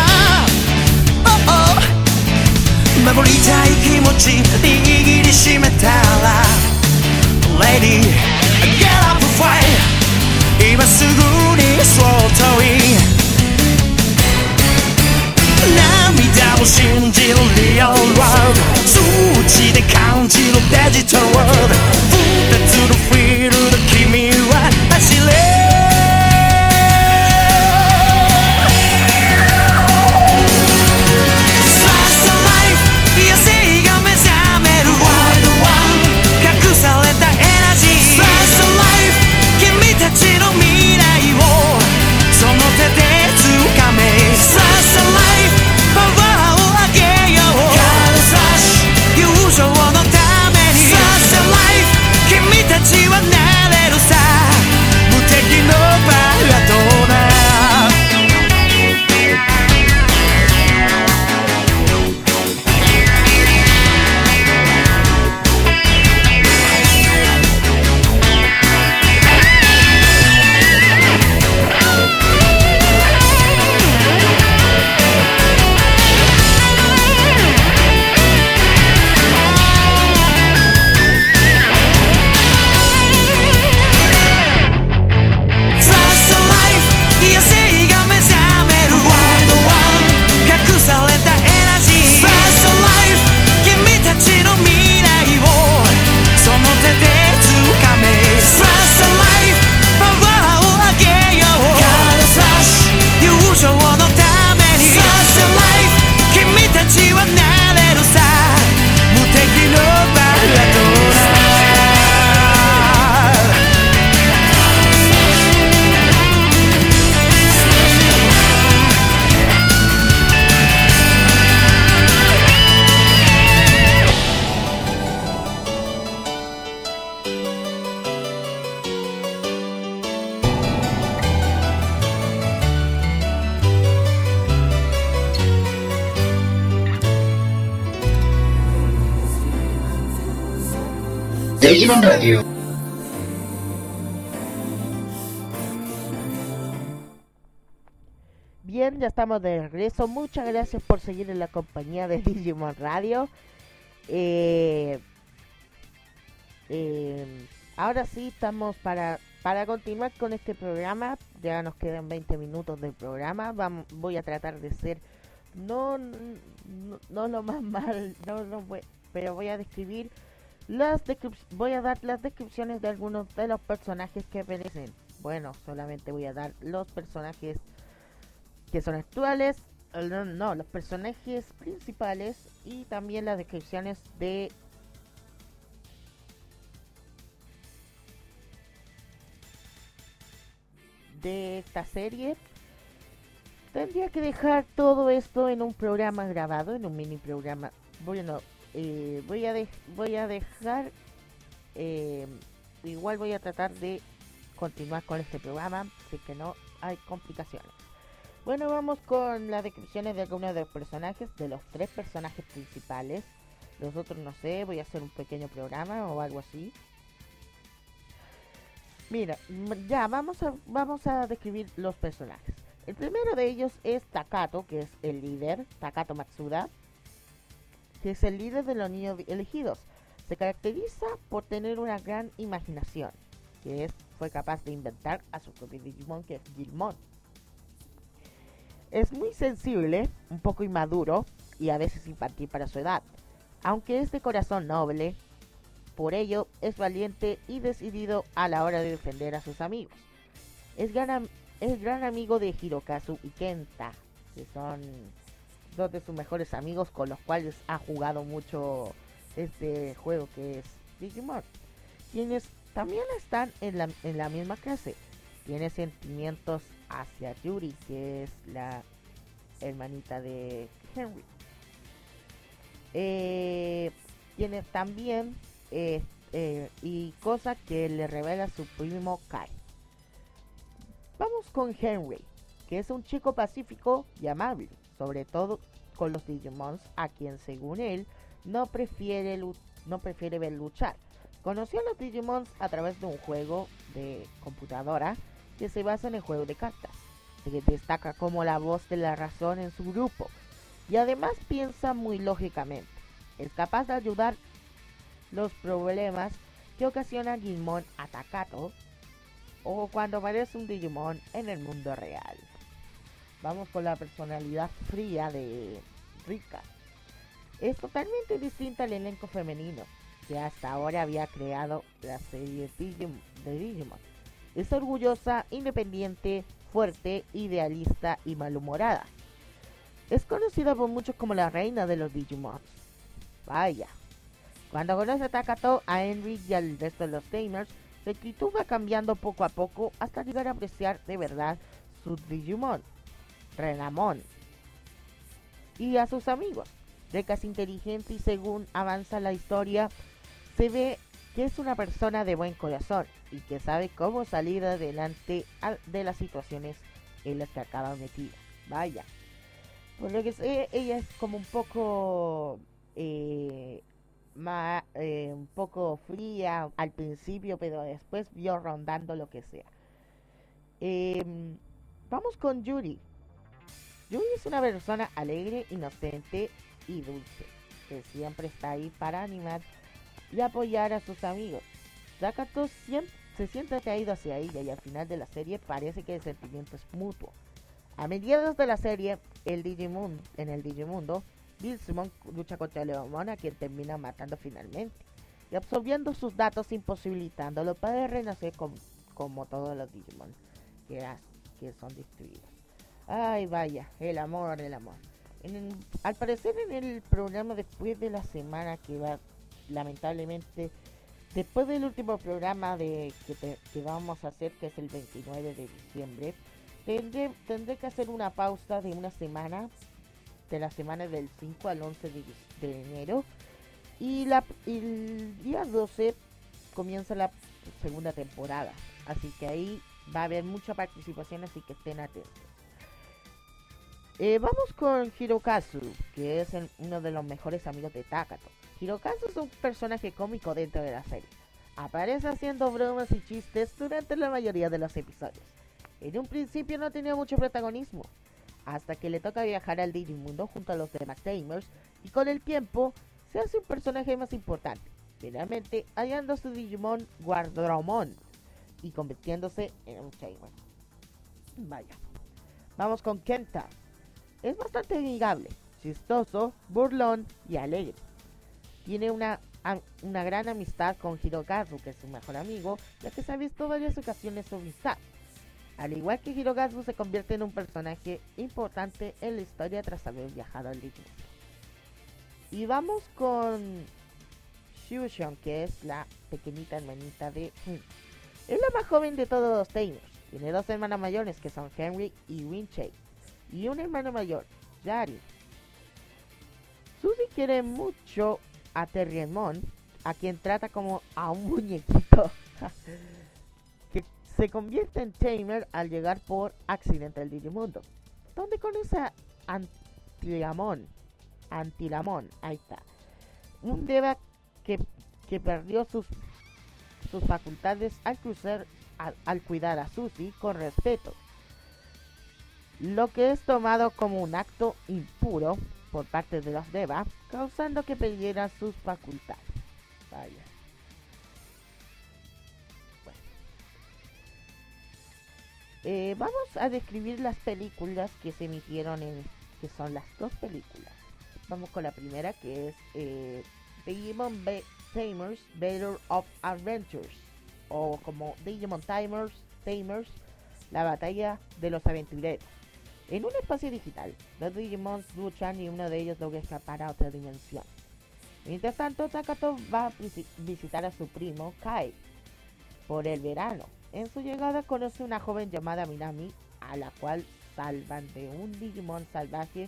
守りたい気持ち握りしめたら Lady, get up and fight、 今すぐにそっといい。涙を信じるリアルワールド、数値で感じるデジタルワールド、二つのフィールド君は走れ。さあさあライフ、野生が目覚めるワールドワン、隠されたエナジー。さあさあライフ、君たちの未来をその手で掴め。さあさあライフパワーを上げよう。体差し友情のために。さあさあライフ君たちはなれるさ、無敵のパートナー。 Digimon Radio. Bien, ya estamos de regreso. Muchas gracias por seguir en la compañía de Digimon Radio. Ahora sí estamos para continuar con este programa. Ya nos quedan 20 minutos del programa. Voy a tratar de ser no lo más mal, pero voy a describir voy a dar las descripciones de algunos de los personajes que aparecen. Bueno, solamente voy a dar los personajes que son actuales, los personajes principales, y también las descripciones de esta serie. Tendría que dejar todo esto en un programa grabado, en un mini programa. Bueno, voy a dejar, igual voy a tratar de continuar con este programa, así que no hay complicaciones. Bueno, vamos con las descripciones de algunos de los personajes, de los 3 personajes principales. Los otros no sé, voy a hacer un pequeño programa o algo así. Mira, ya vamos a describir los personajes. El primero de ellos es Takato, que es el líder, Takato Matsuda, que es el líder de los niños elegidos. Se caracteriza por tener una gran imaginación, fue capaz de inventar a su propio Digimon, que es Gilmon. Es muy sensible, un poco inmaduro y a veces infantil para su edad, aunque es de corazón noble. Por ello, es valiente y decidido a la hora de defender a sus amigos. Es gran amigo de Hirokazu y Kenta, que son dos de sus mejores amigos con los cuales ha jugado mucho este juego que es Digimon, quienes también están en la misma clase. Tiene sentimientos hacia Yuri, que es la hermanita de Henry. Tiene también y cosa que le revela su primo Kai. Vamos con Henry, que es un chico pacífico y amable, sobre todo con los Digimons, a quien según él no prefiere ver luchar. Conoció a los Digimons a través de un juego de computadora que se basa en el juego de cartas. Se destaca como la voz de la razón en su grupo y además piensa muy lógicamente. Es capaz de ayudar los problemas que ocasiona Gilmon a Takato o cuando aparece un Digimon en el mundo real. Vamos con la personalidad fría de Rika. Es totalmente distinta al elenco femenino que hasta ahora había creado la serie de Digimon. Es orgullosa, independiente, fuerte, idealista y malhumorada. Es conocida por muchos como la reina de los Digimon. Vaya. Cuando conoce a Takato, a Henry y al resto de los Tamers, su actitud va cambiando poco a poco hasta llegar a apreciar de verdad sus Digimon, Renamon, y a sus amigos. Rika es inteligente y según avanza la historia, se ve que es una persona de buen corazón y que sabe cómo salir adelante de las situaciones en las que acaba metida. Vaya. Por lo que sé, ella es como un poco un poco fría al principio, pero después vio rondando lo que sea. Vamos con Yuri. Yuri es una persona alegre, inocente y dulce, que siempre está ahí para animar y apoyar a sus amigos. Takato se siente atraído hacia ella y al final de la serie parece que el sentimiento es mutuo. A mediados de la serie, en el Digimundo, Gilmon lucha contra Leomon, a quien termina matando finalmente y absorbiendo sus datos, imposibilitándolo para renacer como todos los Digimon que son destruidos. Ay, vaya, el amor. Al parecer en el programa después de la semana que va, lamentablemente, después del último programa que vamos a hacer, que es el 29 de diciembre, tendré que hacer una pausa de una semana, de la semana del 5 al 11 de enero, y el día 12 comienza la segunda temporada, así que ahí va a haber mucha participación, así que estén atentos. Vamos con Hirokazu, que es uno de los mejores amigos de Takato. Hirokazu es un personaje cómico dentro de la serie. Aparece haciendo bromas y chistes durante la mayoría de los episodios. En un principio no tenía mucho protagonismo, hasta que le toca viajar al Digimundo junto a los demás Tamers, y con el tiempo se hace un personaje más importante, finalmente hallando su Digimon Guardromon y convirtiéndose en un Tamer. Vaya. Vamos con Kenta. Es bastante amigable, chistoso, burlón y alegre. Tiene una gran amistad con Hirokazu, que es su mejor amigo, ya que se ha visto varias ocasiones su amistad. Al igual que Hirokazu, se convierte en un personaje importante en la historia tras haber viajado al Digimundo. Y vamos con Shushon, que es la pequeñita hermanita de Henry. Es la más joven de todos los Tamers. Tiene dos hermanas mayores, que son Henry y Winchei, y un hermano mayor, Yari. Suzy quiere mucho a Terriermon, a quien trata como a un muñequito, que se convierte en Tamer al llegar por accidente al Digimundo, donde conoce a Antilamon, ahí está, un Deva que perdió sus facultades al cruzar al cuidar a Susie con respeto, lo que es tomado como un acto impuro por parte de los Deva, causando que perdieran sus facultades. Vaya. Bueno. Vamos a describir las películas que se emitieron que son las dos películas. Vamos con la primera, que es Digimon Tamers Battle of Adventures, o como Digimon Tamers, la batalla de los aventureros. En un espacio digital, los Digimons luchan y uno de ellos logra escapar a otra dimensión. Mientras tanto, Takato va a visitar a su primo Kai por el verano. En su llegada conoce a una joven llamada Minami, a la cual salvan de un Digimon salvaje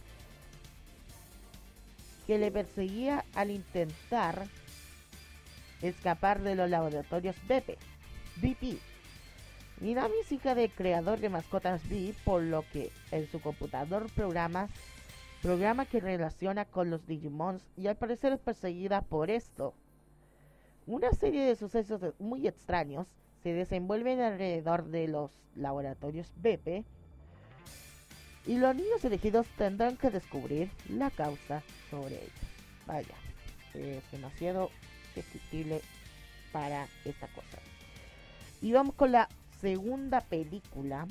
que le perseguía al intentar escapar de los laboratorios BP. Minami es hija del creador de mascotas B, por lo que en su computador programa que relaciona con los Digimons, y al parecer es perseguida por esto. Una serie de sucesos muy extraños se desenvuelven alrededor de los laboratorios BP, y los niños elegidos tendrán que descubrir la causa sobre ellos. Vaya, es demasiado descriptible para esta cosa. Y vamos con la segunda película.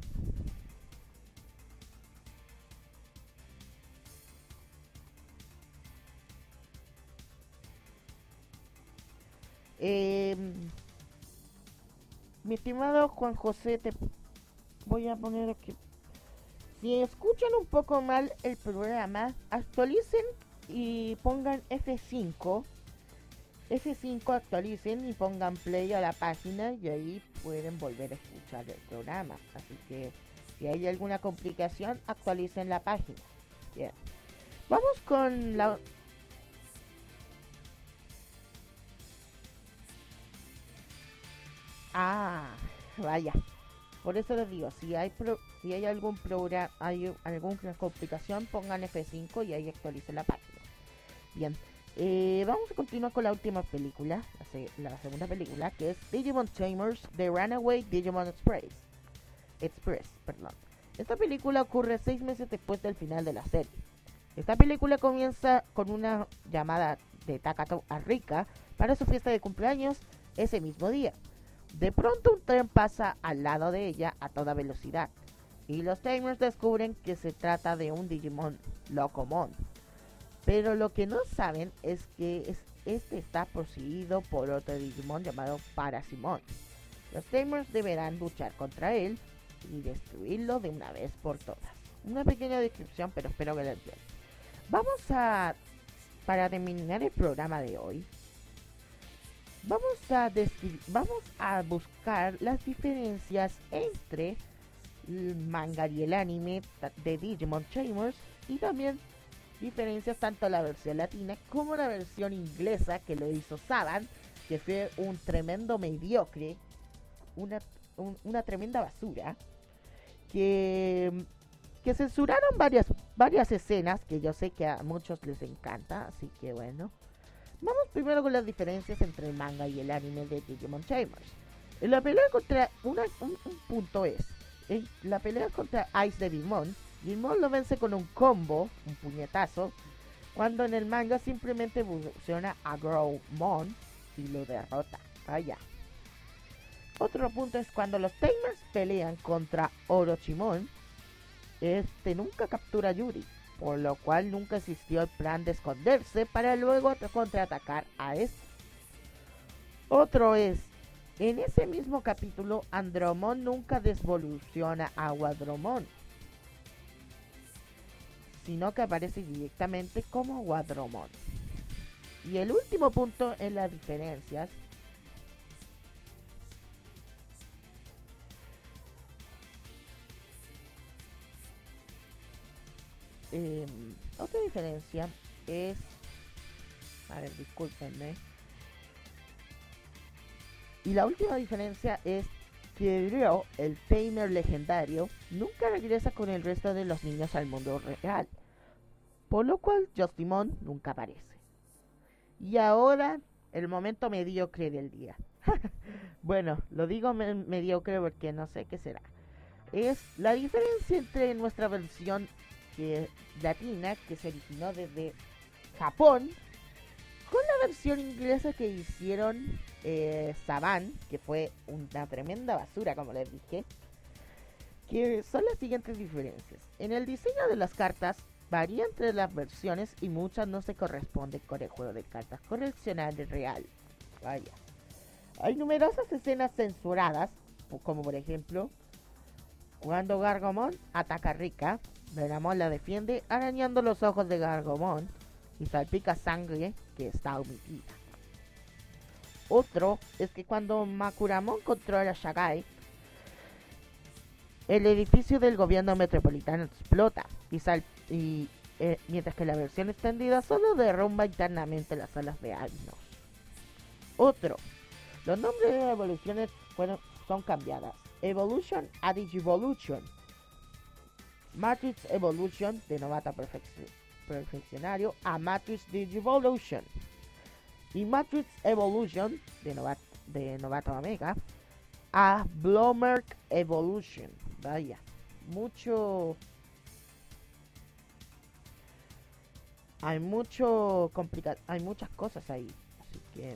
Mi estimado Juan José, te voy a poner aquí. Si escuchan un poco mal el programa, actualicen y pongan F5. F5 actualicen y pongan play a la página, y ahí pueden volver a escuchar el programa. Así que si hay alguna complicación, actualicen la página. Bien. Vamos con la... Vaya. Por eso les digo, si hay algún programa, hay alguna complicación, pongan F5 y ahí actualicen la página. Bien. Vamos a continuar con la última película, la segunda película, que es Digimon Tamers The Runaway Digimon Express. Esta película ocurre 6 meses después del final de la serie. Esta película comienza con una llamada de Takato a Rika para su fiesta de cumpleaños ese mismo día. De pronto un tren pasa al lado de ella a toda velocidad, y los Tamers descubren que se trata de un Digimon Locomon. Pero lo que no saben es que este está poseído por otro Digimon llamado Parasimon. Los Tamers deberán luchar contra él y destruirlo de una vez por todas. Una pequeña descripción, pero espero que la entiendan. Para terminar el programa de hoy, vamos a buscar las diferencias entre el manga y el anime de Digimon Tamers, y también diferencias tanto la versión latina como la versión inglesa que lo hizo Saban, que fue un tremendo mediocre, una tremenda basura, que censuraron varias escenas que yo sé que a muchos les encanta. Así que bueno, vamos primero con las diferencias entre el manga y el anime de Digimon Tamers. En la pelea contra un punto es, en la pelea contra Ice Devimon, Digimon lo vence con un combo, un puñetazo, cuando en el manga simplemente evoluciona a Growmon y lo derrota. Vaya. Otro punto es cuando los Tamers pelean contra Orochimon, nunca captura a Yuri, por lo cual nunca existió el plan de esconderse para luego contraatacar a este. Otro es, en ese mismo capítulo, Andromon nunca devoluciona a Guadromon, sino que aparece directamente como Guadromon. Y el último punto en las diferencias otra diferencia es, a ver, discúlpenme, y la última diferencia es que Ryo, el Tamer legendario, nunca regresa con el resto de los niños al mundo real, por lo cual Justimon nunca aparece. Y ahora el momento mediocre del día. Bueno, lo digo mediocre porque no sé qué será. Es la diferencia entre nuestra versión latina, que se originó desde Japón, con la versión inglesa que hicieron Saban, que fue una tremenda basura, como les dije. Que son las siguientes diferencias. En el diseño de las cartas varía entre las versiones y muchas no se corresponden con el juego de cartas coleccionables real. Vaya. Hay numerosas escenas censuradas, como por ejemplo, cuando Gargomon ataca a Rika, Renamon la defiende arañando los ojos de Gargomon y salpica sangre que está omitida. Otro es que cuando Makuramon controla a Shagai, el edificio del gobierno metropolitano explota mientras que la versión extendida solo derrumba internamente las salas de Agnos. Otro, los nombres de las evoluciones son cambiadas. Evolution a Digivolution, Matrix Evolution de novato perfeccionario a Matrix Digivolution y Matrix Evolution de novato Omega a Blomerk Evolution. Vaya, hay muchas cosas ahí, así que.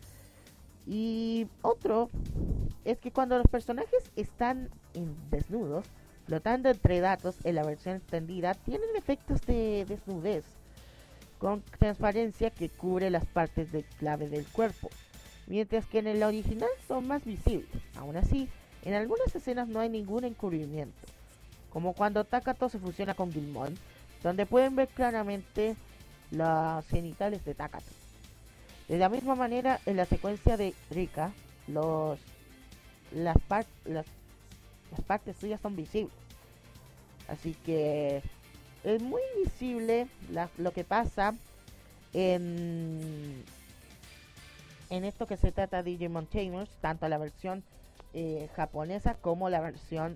Y otro es que cuando los personajes están desnudos, flotando entre datos en la versión extendida, tienen efectos de desnudez con transparencia que cubre las partes de clave del cuerpo, mientras que en el original son más visibles. Aún así, en algunas escenas no hay ningún encubrimiento, como cuando Takato se fusiona con Gilmon, donde pueden ver claramente los genitales de Takato. De la misma manera, en la secuencia de Rika, las partes suyas son visibles. Así que es muy visible lo que pasa en esto que se trata de Digimon Tamers, tanto la versión japonesa como la versión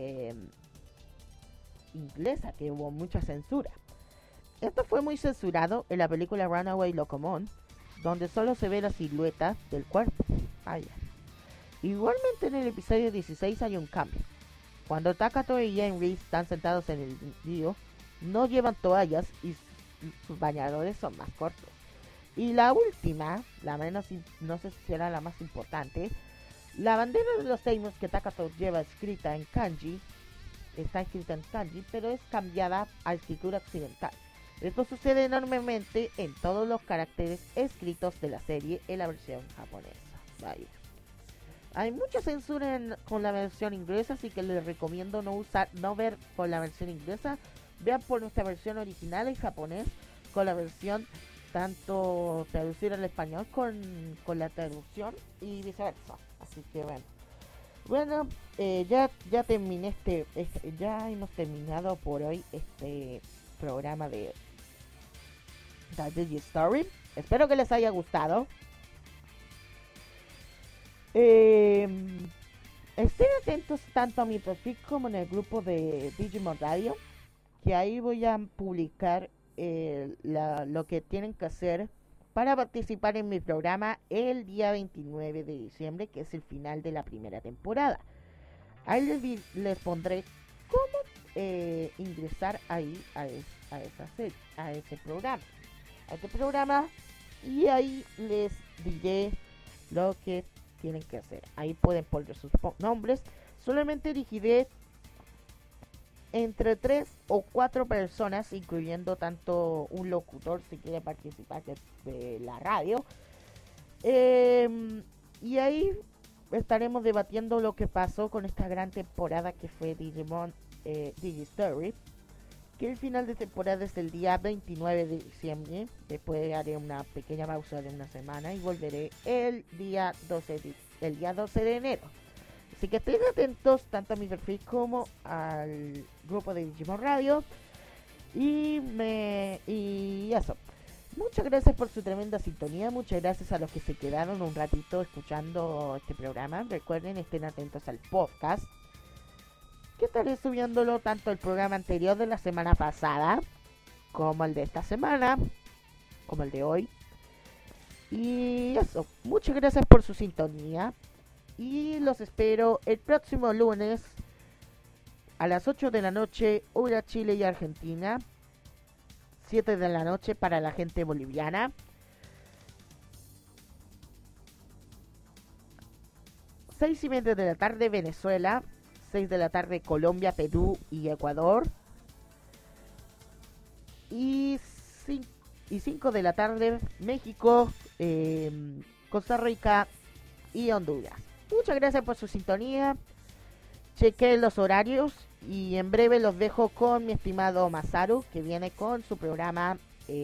inglesa, que hubo mucha censura. Esto fue muy censurado en la película Runaway Locomon, donde solo se ve la silueta del cuerpo. Igualmente en el episodio 16 hay un cambio. Cuando Takato y Henry están sentados en el río, no llevan toallas y sus bañadores son más cortos. Y la última, la menos, no sé si será la más importante, la bandera de los Tamers que Takato lleva escrita en kanji, está escrita en kanji, pero es cambiada a escritura occidental. Esto sucede enormemente en todos los caracteres escritos de la serie en la versión japonesa. Vaya. Hay mucha censura con la versión inglesa, así que les recomiendo no ver por la versión inglesa. Vean por nuestra versión original en japonés, con la versión tanto traducida al español con la traducción y viceversa. Así que bueno, ya terminé ya hemos terminado por hoy este programa de The Digi Story. Espero que les haya gustado. Estén atentos tanto a mi perfil como en el grupo de Digimon Radio, que ahí voy a publicar lo que tienen que hacer para participar en mi programa el día 29 de diciembre, que es el final de la primera temporada. Ahí les pondré cómo ingresar ahí a ese programa, y ahí les diré lo que tienen que hacer. Ahí pueden poner sus nombres. Solamente elegiré entre 3 o 4 personas, incluyendo tanto un locutor si quiere participar de la radio. Y ahí estaremos debatiendo lo que pasó con esta gran temporada que fue Digimon Digi Story, que el final de temporada es el día 29 de diciembre. Después haré una pequeña pausa de una semana y volveré el día 12 de enero. Así que estén atentos tanto a mi perfil como al grupo de Digimon Radio. Y eso. Muchas gracias por su tremenda sintonía. Muchas gracias a los que se quedaron un ratito escuchando este programa. Recuerden, estén atentos al podcast, que estaré subiéndolo tanto el programa anterior de la semana pasada como el de esta semana, como el de hoy. Y eso, muchas gracias por su sintonía. Y los espero el próximo lunes a las 8 de la noche, hora Chile y Argentina. 7 de la noche para la gente boliviana. 6:30 de la tarde Venezuela. 6 de la tarde Colombia, Perú y Ecuador. Y 5 de la tarde México, Costa Rica y Honduras. Muchas gracias por su sintonía. Chequé los horarios y en breve los dejo con mi estimado Masaru, que viene con su programa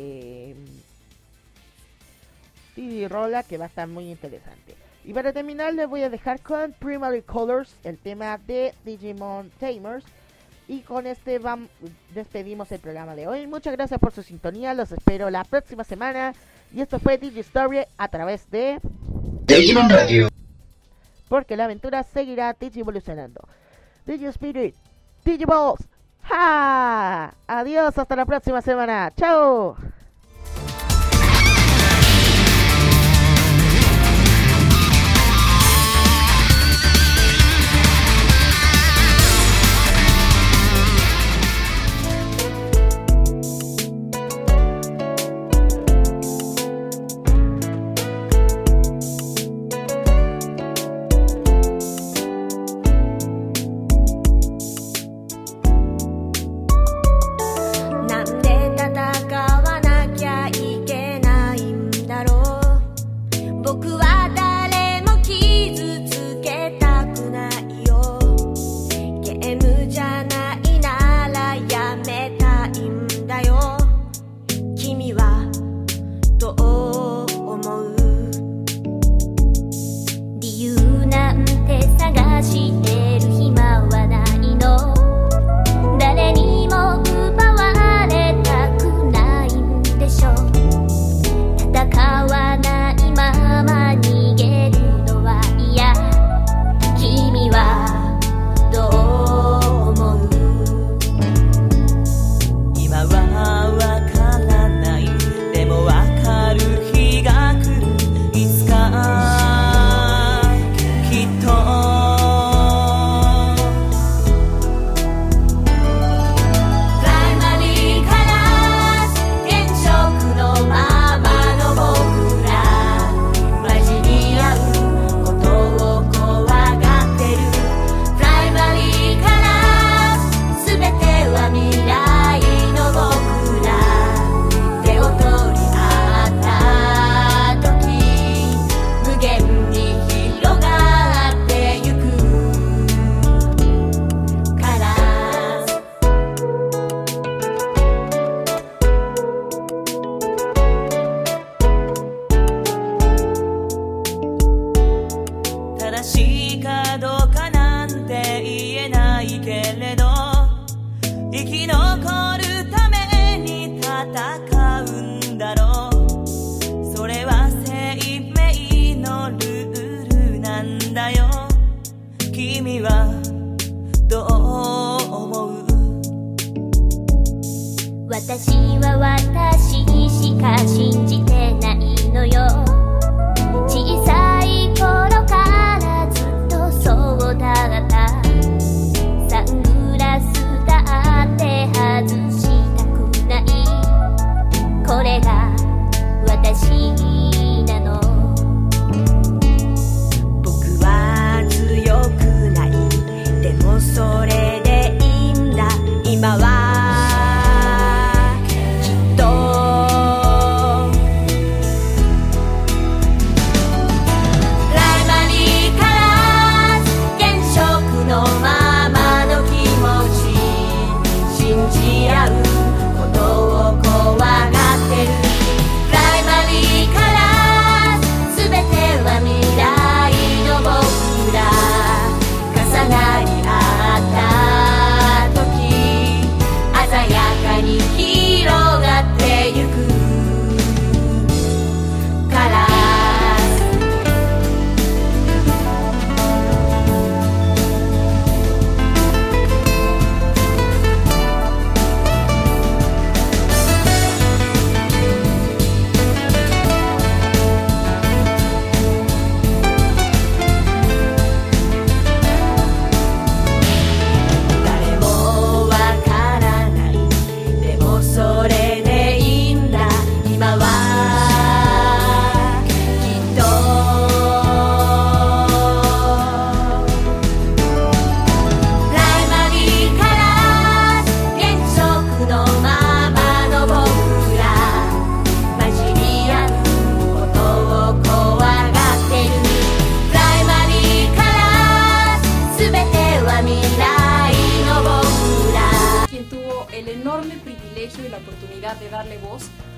CD Rola, que va a estar muy interesante. Y para terminar les voy a dejar con Primary Colors, el tema de Digimon Tamers. Y con este despedimos el programa de hoy. Muchas gracias por su sintonía. Los espero la próxima semana. Y esto fue Digistory a través de Digimon Radio. Porque la aventura seguirá Digivolucionando. Digispirit, Digiballs. ¡Ja! Adiós, hasta la próxima semana. ¡Chao!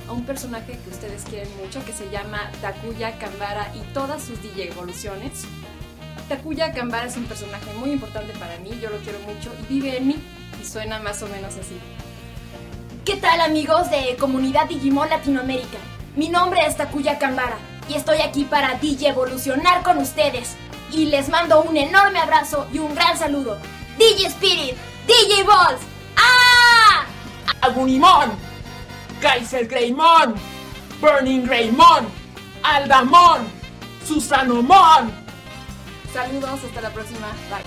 a un personaje que ustedes quieren mucho, que se llama Takuya Kanbara y todas sus DJ evoluciones. Takuya Kanbara es un personaje muy importante para mí, yo lo quiero mucho y vive en mí, y suena más o menos así. ¿Qué tal, amigos de Comunidad Digimon Latinoamérica? Mi nombre es Takuya Kanbara y estoy aquí para DJ evolucionar con ustedes. Y les mando un enorme abrazo y un gran saludo. DJ Spirit, DJ Balls, ¡ah! Agunimon, Kaiser Greymon, Burning Greymon, Aldamon, Susanomon. Saludos, hasta la próxima, bye.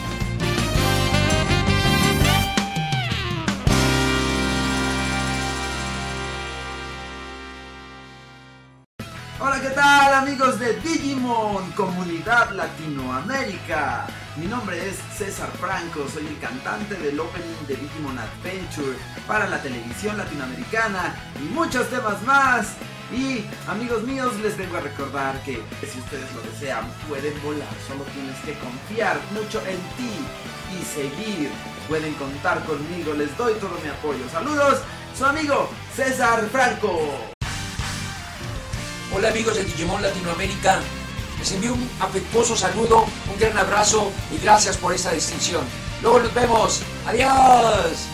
Hola, ¿qué tal, amigos de Digimon, Comunidad Latinoamérica? Mi nombre es César Franco, soy el cantante del opening de Digimon Adventure para la televisión latinoamericana y muchos temas más. Y, amigos míos, les vengo a recordar que si ustedes lo desean, pueden volar, solo tienes que confiar mucho en ti y seguir. Pueden contar conmigo, les doy todo mi apoyo. Saludos, su amigo César Franco. Hola amigos de Digimon Latinoamérica, les envío un afectuoso saludo, un gran abrazo y gracias por esta distinción. Luego nos vemos, adiós.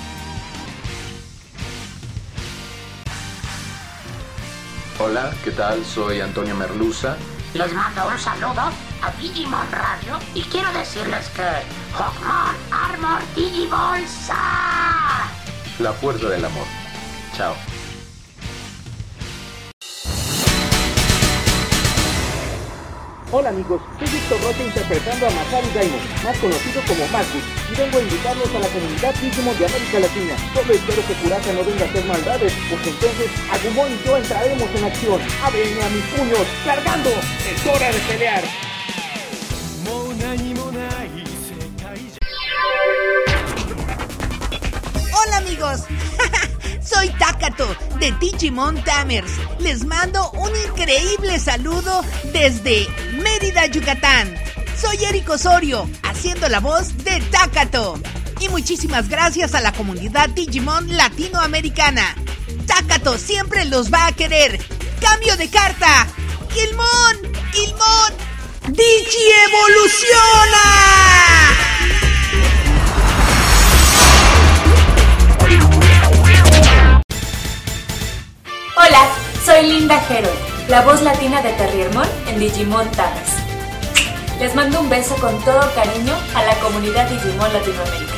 Hola, ¿qué tal? Soy Antonio Merluza. Les mando un saludo a Digimon Radio y quiero decirles que Hawkmon Armor Digivolts. La fuerza del amor. Chao. Hola amigos, soy Víctor Rocha interpretando a Masaru Daimon, más conocido como Marcus, y vengo a invitarlos a la comunidad Digimon de América Latina. Solo espero que Kuraka no venga a hacer maldades, porque entonces Agumon y yo entraremos en acción. ¡Ábrenme a mis puños! ¡Cargando! ¡Es hora de pelear! Hola amigos, soy Takato de Digimon Tamers. Les mando un increíble saludo desde Mérida, Yucatán. Soy Eric Osorio, haciendo la voz de Takato. Y muchísimas gracias a la comunidad Digimon latinoamericana. Takato siempre los va a querer. ¡Cambio de carta! ¡Gilmon! ¡Digi evoluciona! Hola, soy Linda Hero, la voz latina de Terriermon en Digimon Tamers. Les mando un beso con todo cariño a la comunidad Digimon Latinoamérica.